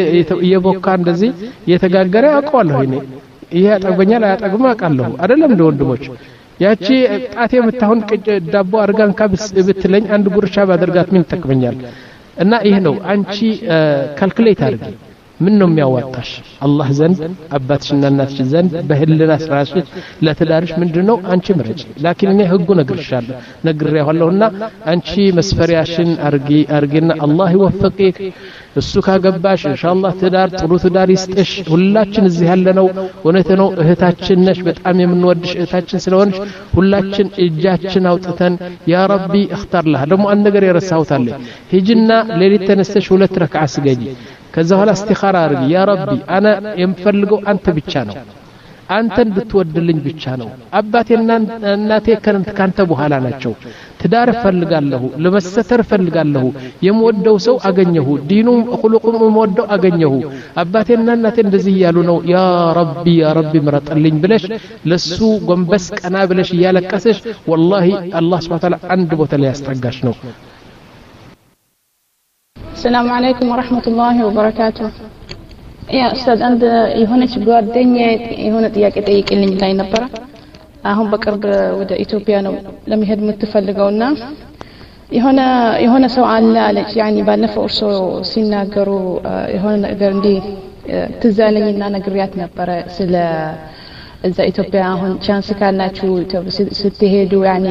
Speaker 2: የቦካ እንደዚህ የተጋገረ አውቀዋለሁ እኔ ይሄ ያጠግበኛል አያጠግም አውቃለሁ አይደለም እንደ ወንድሞች ያቺ ጣቴ የምታውን ዳቦ አርጋን ካብስ ብትለኝ አንድ ጉርሻ ባደርጋት ምን ተከበኛል እና ይሄ ነው አንቺ ካልኩሌት አድርጊ ምን ነው የሚያዋጣሽ አላህ ዘንድ አባትሽና እናትሽ ዘንድ በህልና ስራሽ ለተዳርሽ ምንድነው አንቺ ምረጭ ላኪን እኔ ህጉ ነግርሻለሁ ነግሬያለሁና አንቺ መስፈሪያሽን አርጊ አርጊና አላህ ይወፍቅክ እሱ ካገባሽ ኢንሻአላህ ትዳር ጥሩ ትዳር ይስጥሽ ሁላችን እዚህ ያለነው ወነተ ነው እህታችን ነሽ በጣም የምንወድሽ እህታችን ስለሆነሽ ሁላችን እጃችን አውጥተን ያ ረቢ اختار لها ደግሞ አንድ ነገር የረሳሁታል ሂጅና ሌሊት ተነስተሽ ሁለት ረካዓ ስገጂ ከዛ በኋላ استخاره አርጊ ያ ረቢ انا የምፈልገው አንተ ብቻ ነው አንተን ብትወድልኝ ብቻ ነው አባቴና እናቴ ካንተ በኋላ ናቸው ትዳር ፈልጋለሁ ለመሰተር ፈልጋለሁ የምወደው ሰው አገኘሁ ዲኑም ኹሉቁም የምወደው አገኘሁ አባቴና እናቴ እንደዚህ ያሉ ነው ያ ረቢ ያ ረቢ ምረጥልኝ ብለሽ ለሱ ጎንበስ ቀና ብለሽ ያለቀሰሽ والله الله سبحانه وتعالى አንድ ቦታ ላይ ያስጠጋሽ ነው
Speaker 10: السلام عليكم ورحمة الله وبركاته يا أستاذ عند يهونش ጓደኛዬ የሆነ ጥያቄ ጠይቅልኝ ላይ ነበር አሁን በቅርብ ወደ ኢትዮጵያ ነው ለመሄድ የምትፈልገውና የሆነ የሆነ ሰው አለ አለች ያኒ ባለፈው እርሶ ሲናገሩ የሆነ ነገር እንዲ ትዛለኝና ነግሪያት ነበር ስለ እዛ ኢትዮጵያ አሁን ቻንስ ካላችሁ ስትሄዱ ያኒ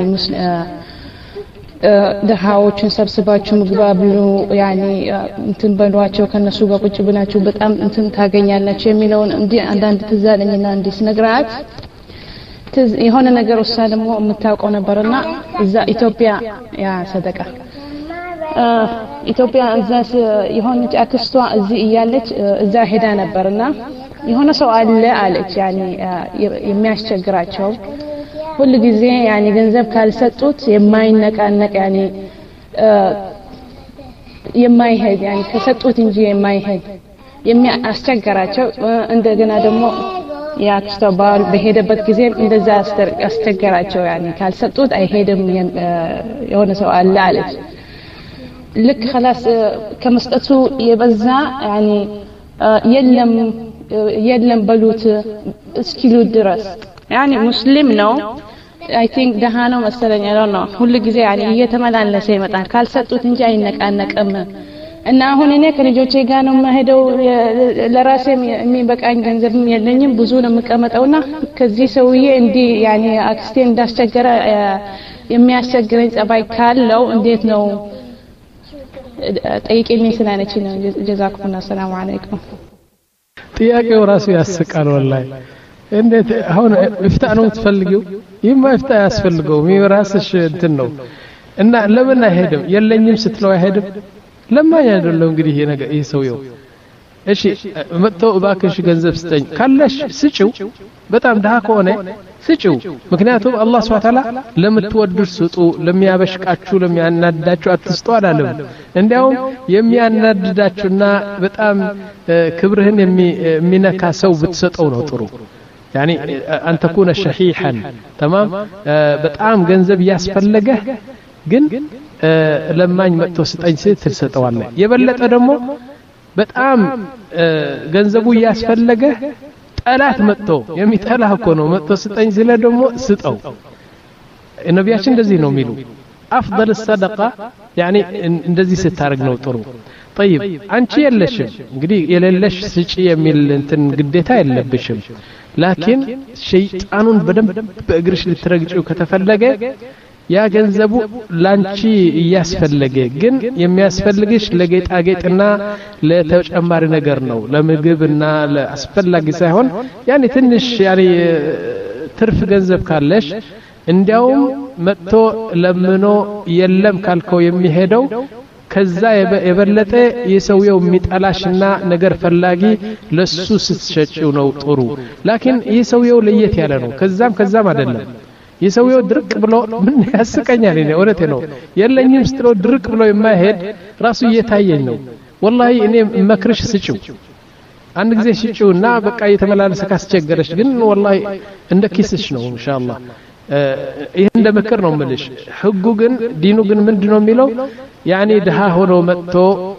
Speaker 10: ደሃዎችን ሰብስባችሁ ምግብ አብሉ ያኒ እንትን በሏቸው ከነሱ ጋር ቁጭ ብላችሁ በጣም እንትን ታገኛላችሁ የሚለውን እንዲ አንዳንድ ትዛለኝና እንዲ ስነግራት የሆነ ነገር ወሳ ደግሞ የምታውቀው ነበርና እዛ ኢትዮጵያ ያ ሰደቃ ኢትዮጵያ እዛ የሆነች አክስቷ እዚህ እያለች እዛ ሄዳ ነበርና የሆነ ሰው አለ አለች ያኒ የሚያስቸግራቸው ሁሉ ጊዜ ያኒ ገንዘብ ካልሰጡት የማይነቃነቅ ያኒ የማይሄድ ያኒ ከሰጡት እንጂ የማይሄድ የሚያስቸግራቸው እንደገና ደግሞ ያክስቷ ባል በሄደበት ጊዜ እንደዛ አስቸግራቸው ያኒ ካልሰጡት አይሄድም የሆነ ሰው አለ አለች ልክ خلاص ከመስጠቱ የበዛ ያኒ የለም የለም በሉት እስኪሉ ድረስ ያኒ ሙስሊም ነው I think ደሃ ነው መሰለኝ I don't know ሁሉ ጊዜ ያኒ እየተመላለሰ ይመጣል ካልሰጡት እንጂ አይነቃነቅም እና አሁን እኔ ከልጆቼ ጋር ነው የምሄደው ለራሴ የሚበቃኝ ገንዘብም የለኝም ብዙ ነው የምቀመጠውና ከዚህ ሰውዬ እንዲ ያኒ አክስቴ እንዳስቸገረ የሚያስቸግረኝ ጸባይ ካለው እንዴት ነው ጠይቄልኝ ስላለች ነው ጀዛኩም ሰላም አለይኩም
Speaker 2: ጥያቄው ራሱ ያስቃል ወላሂ እንዴት አሁን እፍታ ነው የምትፈልጊው ይማ እፍታ ያስፈልገው የሚራስሽ እንትን ነው እና ለምን አይሄድም የለኝም ስትለው አይሄድም ለማኝ አይደለም እንግዲህ ይሄ ነገር ይሄ ሰውየው እሺ መጥቶ እባክሽ ገንዘብ ስጠኝ ካለሽ ስጪው በጣም ደሃ ከሆነ ስጪው ምክንያቱም አላህ Subhanahu Wa Ta'ala ለምትወዱት ስጡ ለሚያበሽቃችሁ ለሚያናድዳችሁ አትስጡ አላለም እንዲያውም የሚያናድዳችሁና በጣም ክብርህን የሚነካ ሰው ብትሰጠው ነው ጥሩ يعني أن تكون شحيحا تمام በጣም ገንዘብ ያስፈልገህ ግን ለማኝ መጥቶ ስጠኝ ስትሰጠዋለህ የበለጠ ደግሞ በጣም ገንዘቡ ያስፈልገህ ጠላት መጥቶ የሚጠላህ እኮ ነው መጥቶ ስጠኝ ሲለ ደግሞ ስጠው ነብያችን እንደዚህ ነው የሚሉ أفضل الصدقة يعني እንደዚህ ስታረግ ነው ጥሩ طيب አንቺ የለሽም እንግዲህ የሌለሽ ስጪ የሚል እንትን ግዴታ የለብሽም لكن شيطانون بدم በእግርሽ ልትረግጪው ከተፈለገ ያ ገንዘቡ ላንቺ ያስፈልገ ግን የሚያስፈልግሽ ለጌጣጌጥና ለተጨማሪ ነገር ነው ለምግብና ለአስፈላጊ ሳይሆን ያኔ ትንሽ ያኔ ትርፍ ገንዘብ ካለሽ እንዲያውም መጥቶ ለምኖ የለም ካልከው የሚሄደው ከዛ የበለጠ የሰውየው የሚጣላሽና ነገር ፈላጊ ለሱ ስትሸጪው ነው ጥሩ ላኪን የሰውየው ለየት ያለ ነው ከዛም ከዛም አይደለም የሰውየው ድርቅ ብሎ ምን ያስቀኛል እኔ ወረቴ ነው የለኝም ስትለው ድርቅ ብሎ የማይሄድ ራሱ እየታየኝ ነው والله እኔ መክርሽ ስጪው አንድ ጊዜ ስጪውና በቃ የተመላለሰ ካስቸገረሽ ግን والله እንደ ኪስሽ ነው ኢንሻአላህ ይሄ እንደ ምክር ነው የምልሽ ህጉ ግን ዲኑ ግን ምንድነው የሚለው ያኒ ደሃ ሆኖ መጥቶ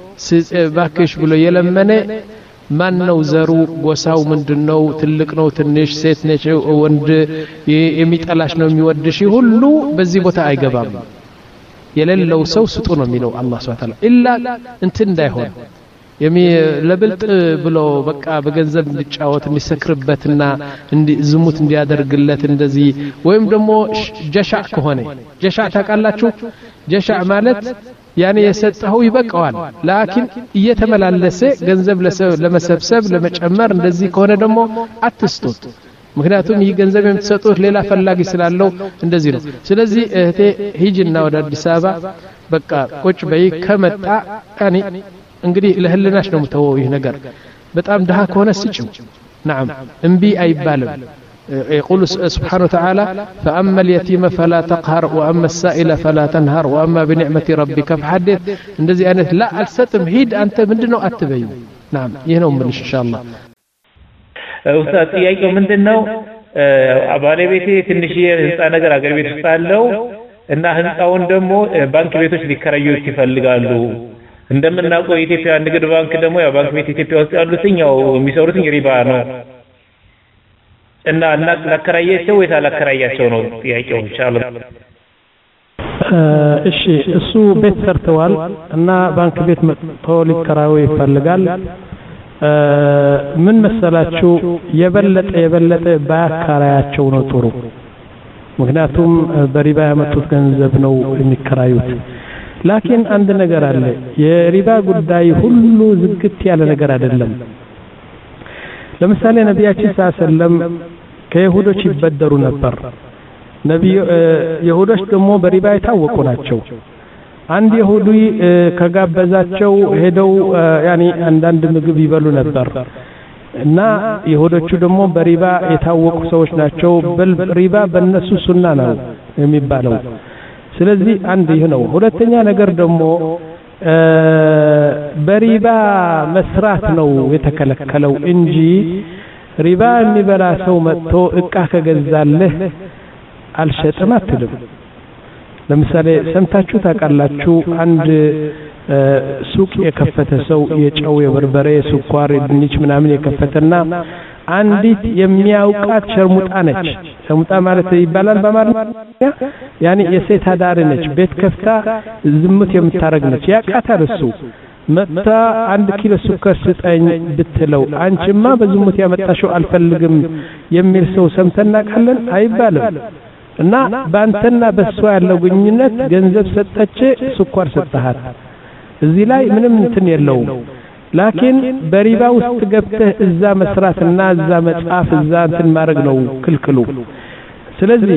Speaker 2: ባክሽ ብሎ የለመነ ማን ነው ዘሩ ጎሳው ምንድነው ትልቅ ነው ትንሽ ሴት ነች ወንድ የሚጠላሽ ነው የሚወድሽ ሁሉ በዚህ ቦታ አይገባም የሌለው ሰው ስጡ ነው የሚለው አላህ Subhanahu Wa Ta'ala ኢላ እንትን እንዳይሆን የሚ ለብልጥ ብሎ በቃ በገንዘብ እንዲጫወት እንዲሰክርበትና እንዲ ዝሙት እንዲያደርግለት እንደዚህ ወይም ደግሞ ጀሻዕ ከሆነ ጀሻዕ ታውቃላችሁ ጀሻዕ ማለት ያኔ የሰጠው ይበቃዋል ላኪን እየተመላለሰ ገንዘብ ለመሰብሰብ ለመጨመር እንደዚህ ከሆነ ደግሞ አትስጡት ምክንያቱም ይህ ገንዘብ የምትሰጡት ሌላ ፈላጊ ስላለው እንደዚህ ነው ስለዚህ እህቴ ሂጅና ወደ አዲስ አበባ በቃ ቁጭ በይ ከመጣ ያኔ እንግዲህ ለህልናሽ ነው ተወው ይህ ነገር በጣም ደሃ ከሆነ ስጪው نعم እንቢ አይባልም يقول سبحانه وتعالى فأما اليتيم فلا تقهر وأما السائل فلا تنهر وأما بنعمة ربك فحدث እንደዚህ አይነት لا አልሰጥም ሂድ አንተ ምንድነው አትበዩ نعم ይሄ ነው ምንሽ ኢንሻአላህ
Speaker 11: ኡስታዝ ጥያቄው ምንድነው ባለቤቴ ትንሽ ህንጻ ነገር አገር ቤት ውስጥ አለው እና ህንጻውን ደግሞ ባንክ ቤቶች ሊከራዩት ይፈልጋሉ እንደምናውቀው የኢትዮጵያ ንግድ ባንክ ደግሞ ያው ባንክ ቤት ኢትዮጵያ ውስጥ ያሉትኝ ያው የሚሰሩት ሪባ ነው እና እና ለከራያቸው ወይ ታላከራያቸው ነው ጥያቄው ኢንሻአላህ
Speaker 7: እሺ እሱ ቤት ሰርተዋል እና ባንክ ቤት መጥቶ ሊከራዩ ይፈልጋል ምን መሰላችሁ የበለጠ የበለጠ ባያከራያቸው ነው ጥሩ ምክንያቱም በሪባ ያመጡት ገንዘብ ነው የሚከራዩት ላኪን አንድ ነገር አለ የሪባ ጉዳይ ሁሉ ዝግት ያለ ነገር አይደለም ለምሳሌ ነብያችን ሰለላሁ ዐለይሂ ወሰለም ከይሁዶች ይበደሩ ነበር ነብዩ ይሁዶች ደግሞ በሪባ የታወቁ ናቸው አንድ ይሁዲ ከጋበዛቸው ሄደው ያኒ አንዳንድ ምግብ ይበሉ ነበር እና ይሁዶቹ ደግሞ በሪባ የታወቁ ሰዎች ናቸው በል ሪባ በእነሱ ሱና ነው የሚባለው ስለዚህ አንድ ይህ ነው ሁለተኛ ነገር ደግሞ በሪባ መስራት ነው የተከለከለው እንጂ ሪባ የሚበላ ሰው መጥቶ እቃ ከገዛለህ አልሸጥም አትልም ለምሳሌ ሰምታችሁ ታውቃላችሁ አንድ ሱቅ የከፈተ ሰው የጨው የበርበሬ ስኳር ድንች ምናምን የከፈተና አንዲት የሚያውቃት ሸርሙጣ ነች ሸርሙጣ ማለት ይባላል በአማርኛ ያኒ የሴት አዳሪ ነች ቤት ከፍታ ዝሙት የምታረግ ነች ያቃታል እሱ መጣ አንድ ኪሎ ስኳር ስጠኝ ብትለው አንቺማ በዝሙት ያመጣሽው አልፈልግም የሚል ሰው ሰምተና ካለን አይባልም እና ባንተና በሷ ያለው ግንኙነት ገንዘብ ሰጠች ስኳር ሰጣሃት እዚህ ላይ ምንም እንትን የለውም ላኪን በሪባ ውስጥ ገብተህ እዛ መስራትና እዛ መጻፍ እዛ እንትን ማድረግ ነው ክልክሉ ስለዚህ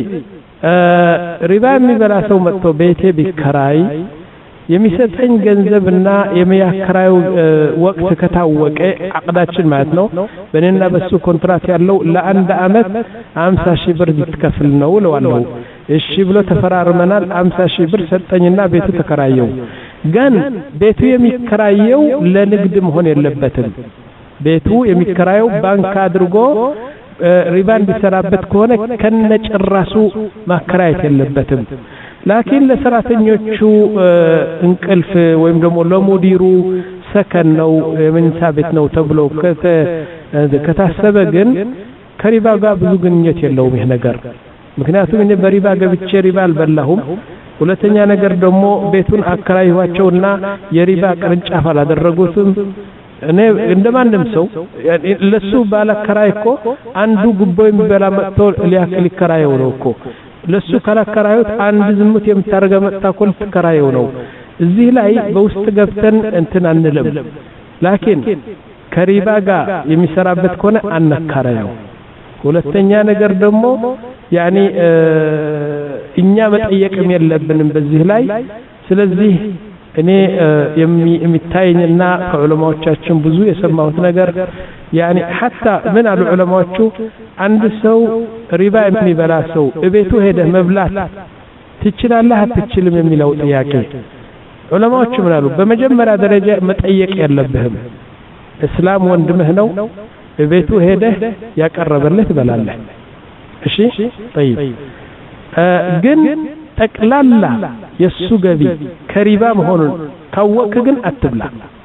Speaker 7: ሪባ የሚበላ ሰው መጥቶ ቤቴ ቢከራይ የሚሰጠኝ ገንዘብና የሚያከራዩ ወቅት ከታወቀ አቅዳችን ማለት ነው በእኔና በሱ ኮንትራት ያለው ለአንድ አመት አምሳ ሺህ ብር ይትከፍል ነው ለዋለው እሺ ብሎ ተፈራርመናል አምሳ ሺህ ብር ሰጠኝና ቤቱ ተከራየው ግን ቤቱ የሚከራየው ለንግድ መሆን የለበትም ቤቱ የሚከራየው ባንክ አድርጎ ሪባ እንዲሰራበት ከሆነ ከነጭራሱ ማከራየት የለበትም ላኪን ለሰራተኞቹ እንቅልፍ ወይም ደግሞ ለሙዲሩ ሰከን ነው የመኝታ ቤት ነው ተብሎ ከታሰበ ግን ከሪባ ጋር ብዙ ግንኙነት የለውም ይሄ ነገር ምክንያቱም እኔ በሪባ ገብቼ ሪባ አልበላሁም ሁለተኛ ነገር ደግሞ ቤቱን አከራይዋቸውና የሪባ ቅርንጫፍ አላደረጉትም እኔ እንደማንም ሰው ለሱ ባላከራይኮ አንዱ ጉቦ የሚበላ መጥቶ ሊያክል ይከራየው ነው እኮ ለሱ ካላከራዩት አንድ ዝሙት የምታረጋ መጣ ኮል ተከራየው ነው እዚህ ላይ በውስጥ ገብተን እንትን አንልም ላኪን ከሪባ ጋር የሚሰራበት ከሆነ አነካራየው ሁለተኛ ነገር ደግሞ ያኒ እኛ መጠየቅም የለብንም በዚህ ላይ ስለዚህ እኔ የሚታየኝና ከዑለማዎቻችን ብዙ የሰማሁት ነገር ያኒ hatta ምን አሉ ዑለማዎቹ አንድ ሰው ሪባ የሚበላ ሰው እቤቱ ሄደ መብላት ትችላለህ አትችልም የሚለው ጥያቄ ዑለማዎቹ ምን አሉ በመጀመሪያ ደረጃ መጠየቅ የለብህም እስላም ወንድምህ ነው እቤቱ ሄደ ያቀረበልህ ትበላለህ እሺ طيب ግን ጠቅላላ የሱ ገቢ ከሪባ መሆኑን ካወቅ ግን አትብላ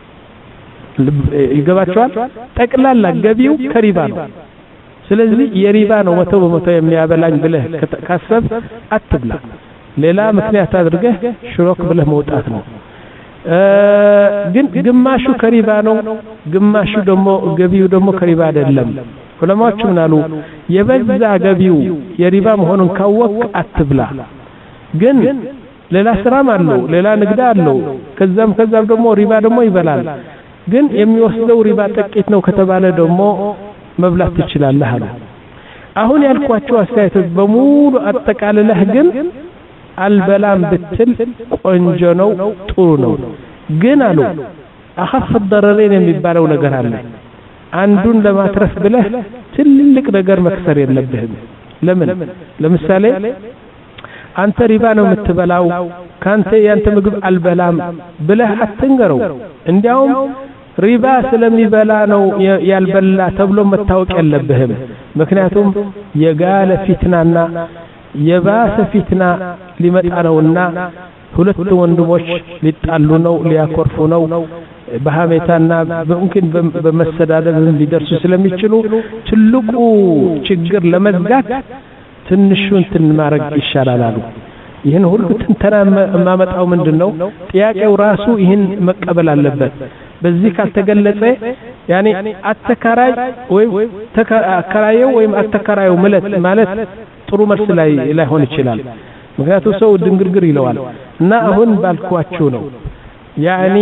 Speaker 7: ይገባቸዋል ጠቅላላ ገቢው ከሪባ ነው ስለዚህ የሪባ ነው መቶ በመቶ የሚያበላኝ ብለህ ካሰብ አትብላ ሌላ ምክንያት አድርገህ ሽሮክ ብለህ መውጣት ነው ግን ግማሹ ከሪባ ነው ግማሹ ደግሞ ገቢው ደግሞ ከሪባ አይደለም ዑለማዎቹ ምን አሉ የበዛ ገቢው የሪባ መሆኑን ካወቅ አትብላ ግን ሌላ ስራም አለው ሌላ ንግድ አለው ከዛም ከዛም ደግሞ ሪባ ደግሞ ይበላል ግን የሚወስደው ሪባ ጥቂት ነው ከተባለ ደግሞ መብላት ትችላለህ አሉ አሁን ያልኳቸው አስተያየቶች በሙሉ አጠቃልለህ ግን አልበላም ብትል ቆንጆ ነው ጥሩ ነው ግን አሉ አخف الضررين የሚባለው ነገር አለ አንዱን ለማትረፍ ብለህ ትልቅ ነገር መክሰር የለብህም ለምን ለምሳሌ አንተ ሪባ ነው የምትበላው ካንተ ያንተ ምግብ አልበላም ብለህ አትንገረው እንዲያውም ሪባ ስለሚበላ ነው ያልበላ ተብሎ መታወቅ የለብህም ምክንያቱም የጋለ ፊትናና የባሰ ፊትና ሊመጣ ነውና ሁለት ወንድሞች ሊጣሉ ነው ሊያኮርፉ ነው በሐሜታና በእንክን በመሰዳደብ ሊደርሱ ስለሚችሉ ትልቁ ችግር ለመዝጋት ትንሹን ትን ማረግ ይሻላል አሉ ይሄን ሁሉ ትንተና ማመጣው ምንድነው ጥያቄው ራሱ ይሄን መቀበል አለበት በዚህ ካልተገለጸ ያኒ አተከራይ ወይ ተከራየው ወይ አተከራየው ማለት ማለት ጥሩ መልስ ላይ ላይሆን ይችላል ምክንያቱም ሰው ድንግርግር ይለዋል እና አሁን ባልኳችሁ ነው ያኒ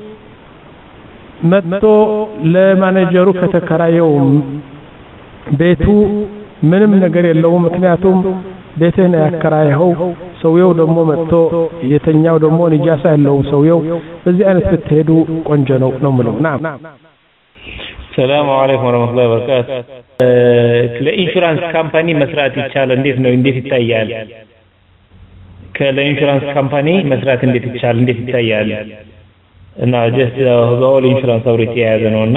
Speaker 7: መጥቶ ለማኔጀሩ ከተከራየው ቤቱ ምንም ነገር የለውም ምክንያቱም ቤትህን ያከራየው ሰውየው ደግሞ መጥቶ የተኛው ደግሞ ንጃሳ ያለው ሰውየው በዚህ አይነት ብትሄዱ ቆንጆ ነው ነው ምለው ናም
Speaker 11: ሰላም አለይኩም ወራህመቱላሂ ወበረካቱ ለኢንሹራንስ ካምፓኒ መስራት ይቻላል እንዴት ነው እንዴት ይታያል ከለኢንሹራንስ ካምፓኒ መስራት እንዴት ይቻላል እንዴት ይታያል እና ጀስት በኦል ኢንሹራንስ አውሪቲ ያያዘ ነውና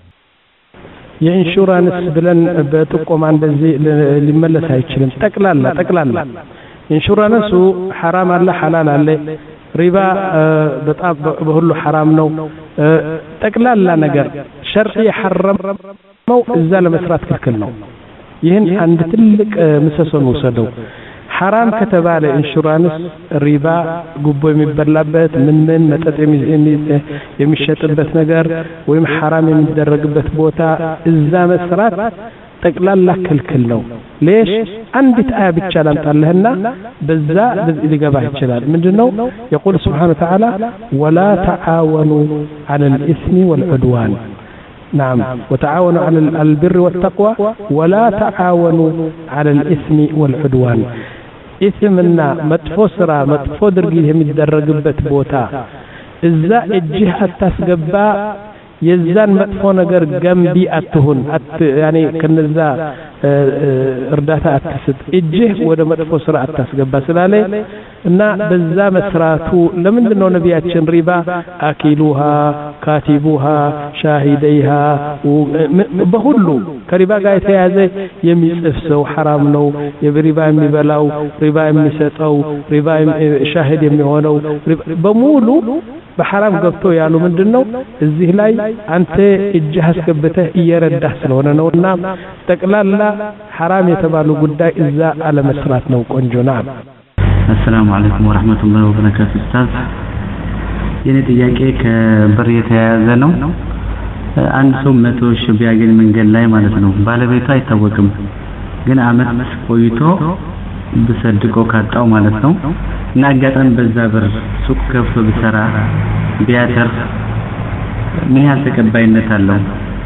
Speaker 7: የኢንሹራንስ ብለን በጥቆማ እንደዚህ ሊመለስ አይችልም ጠቅላላ ጠቅላላ ኢንሹራንሱ حرام አለ حلال አለ ሪባ በጣም በሁሉ حرام ነው ጠቅላላ ነገር ሸርዒ حرمው እዛ ለመስራት ክልክል ነው ይህን አንድ ትልቅ ምሰሶ ነው ሰደው حرام ከተባለ ኢንሹራንስ ሪባ ጉቦ የሚበላበት ምን ምን መጠጥ የሚሸጥበት ነገር ወይም حرام የሚደረግበት ቦታ እዛ መስራት ጠቅላላ ክልክል ነው ليش አንዲት አያ ብቻ ላምጣልህና በዛ ሊገባ ይችላል ምንድነው يقول سبحانه وتعالى ولا تعاونوا على الإثم والعدوان نعم وتعاونوا على البر والتقوى ولا تعاونوا على الإثم والعدوان إثمنا مطفو سرا مطفو درغي የሚደረግበት ቦታ እዛ እጅህ አታስገባ የዛን መጥፎ ነገር ገንቢ አትሁን ያኒ ከነዛ እርዳታ አትስጥ እጅህ ወደ መጥፎ ስራ አታስገባ ስላለ እና በዛ መስራቱ ለምንድነው ነቢያችን ሪባ አኪሉሃ ካቲቡሃ ሻሂደይሃ በሁሉ ከሪባ ጋር የተያዘ የሚጽፍ ሰው حرام ነው የሪባ የሚበላው ሪባ የሚሰጠው ሪባ ሻሂድ የሚሆነው በሙሉ በحرام ገብቶ ያሉ ምንድነው እዚህ ላይ አንተ እጅህ አስገብተህ እየረዳህ ስለሆነ ነውና ጠቅላላ حرام የተባሉ ጉዳይ እዛ አለ መስራት ነው ቆንጆና
Speaker 4: السلام عليكم ورحمة الله وبركاته ኡስታዝ የኔ ጥያቄ ከብር የተያያዘ ነው አንድ ሰው መቶ ሺህ ቢያገኝ መንገድ ላይ ማለት ነው ባለቤቱ አይታወቅም ግን አመት ቆይቶ በሰድቆ ካጣው ማለት ነው እና አጋጣሚ በዛ ብር ሱቅ ከፍቶ ቢሰራ ቢያተርፍ ምን ያህል ተቀባይነት አለው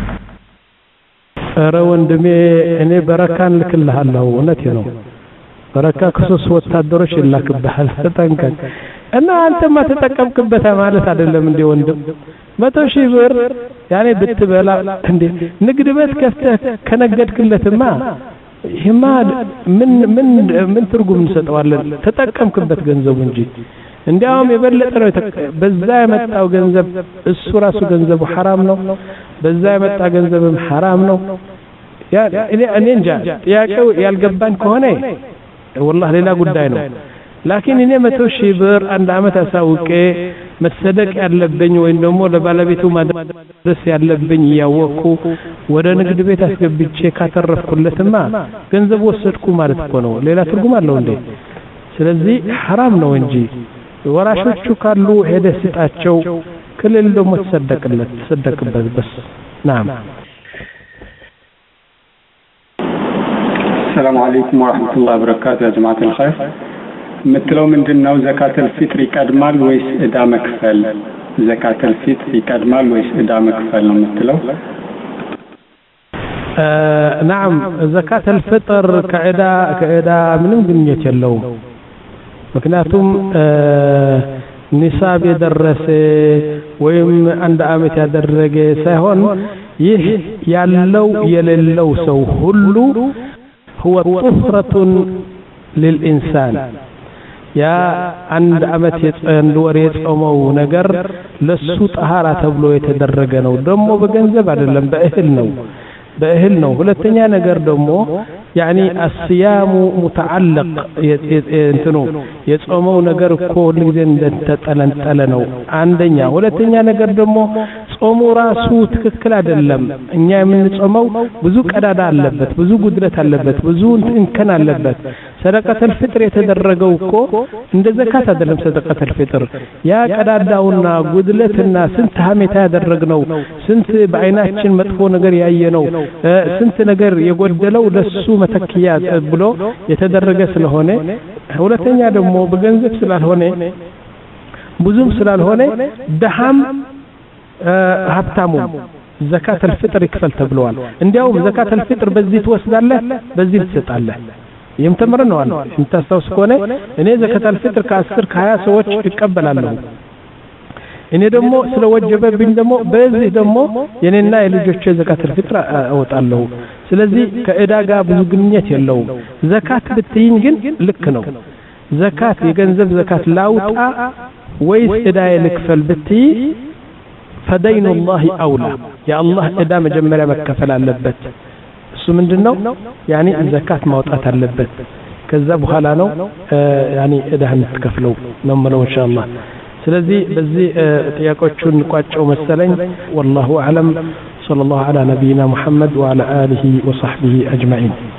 Speaker 7: ኧረ ወንድሜ እኔ በረካን ልክልሃለሁ እውነቴ ነው በረካ ከሶስት ወታደሮች ይላክብሃል ተጠንቀቅ እና አንተማ ተጠቀምክበት ማለት አይደለም እንዴ ወንድም መቶ ሺህ ብር ያኔ ብትበላ እንዴ ንግድ ቤት ከፍተህ ከነገድክለትማ ይሄማ ምን ምን ምን ትርጉም እንሰጠዋለን ተጠቀምክበት ገንዘቡ እንጂ እንዲያውም የበለጠ ነው በዛ የመጣው ገንዘብ እሱ ራሱ ገንዘቡ حرام ነው በዛ የመጣ ገንዘብም حرام ነው ያ እኔ እኔ እንጃ ጥያቄው ያልገባኝ ከሆነ والله ሌላ ጉዳይ ነው ላኪን እኔ መቶ ሺህ ብር አንድ አመት አሳውቄ መሰደቅ ያለብኝ ወይ ደግሞ ለባለቤቱ ማድረስ ያለብኝ ያወቁ ወደ ንግድ ቤት አስገብቼ ካተረፍኩለትማ ገንዘብ ወሰድኩ ማለት እኮ ነው ሌላ ትርጉም አለው እንዴ ስለዚህ حرام ነው እንጂ ወራሾቹ ካሉ ሄደ ስጣቸው ክልል ደግሞ ተሰደቅለት ተሰደቅበት በስ نعم
Speaker 12: السلام عليكم ورحمة الله وبركاته يا جماعة الخير مثلوا من دنو زكاة الفطر يقدمال ويس إدا مكفل زكاة الفطر يقدمال ويس إدا مكفل مثلوا
Speaker 7: آه نعم زكاة الفطر كعدا كعدا من قنية اللوم مكناتهم آه ኒሳብ የደረሰ ወይም አንድ አመት ያደረገ ሳይሆን ይህ ያለው የሌለው ሰው ሁሉ هو طهرة للإنسان ያ አንድ አመት የጸንድ ወር የጾመው ነገር ለሱ ጠሃራ ተብሎ የተደረገ ነው ደሞ በገንዘብ አይደለም በእህል ነው በእህል ነው ሁለተኛ ነገር ደሞ ያኒ الصيام متعلق እንትኑ የጾመው ነገር እኮ ለጊዜ እንደተጠለንጠለ ነው አንደኛ ሁለተኛ ነገር ደሞ ጾሙ ራሱ ትክክል አይደለም እኛ የምንጾመው ብዙ ቀዳዳ አለበት ብዙ ጉድለት አለበት ብዙ እንከን አለበት ሰደቀተል ፍጥር የተደረገው እኮ እንደ ዘካት አይደለም ሰደቀተል ፍጥር ያ ቀዳዳውና ጉድለትና ስንት ሀሜታ ያደረግነው ስንት በአይናችን መጥፎ ነገር ያየነው ስንት ነገር የጎደለው ለሱ መተኪያ ብሎ የተደረገ ስለሆነ ሁለተኛ ደግሞ በገንዘብ ስላልሆነ ብዙም ስላልሆነ ደሃም ሀብታሙ ዘካተል ፍጥር ይከፈል ተብሏል እንዲያውም ዘካተል ፍጥር በዚህ ትወስዳለህ በዚህ ትሰጣለህ የምተመረነው አለ እንታስተውስ ከሆነ እኔ ዘካተል ፍጥር ከ10 ከ20 ሰዎች ይቀበላለሁ እኔ ደግሞ ስለወጀበብኝ ደግሞ በዚህ ደግሞ የኔና የልጆቼ ዘካተል ፍጥር አወጣለሁ ስለዚህ ከእዳ ጋር ብዙ ግንኙነት የለውም ዘካት ብትይኝ ግን ልክ ነው ዘካት የገንዘብ ዘካት ላውጣ ወይስ እዳዬ ልክፈል ብትይ فدين الله أولى يا الله إدا مجمرة مكفل አለበት እሱ ምንድነው ያኒ ዘካት ማውጣት አለበት ከዛ በኋላ ነው ያኒ እዳህን ትከፍለው ነው ማለት ኢንሻአላህ ስለዚህ በዚህ ጥያቄዎቹን ቋጨው መሰለኝ والله اعلم صلى الله على نبينا محمد وعلى آله وصحبه أجمعين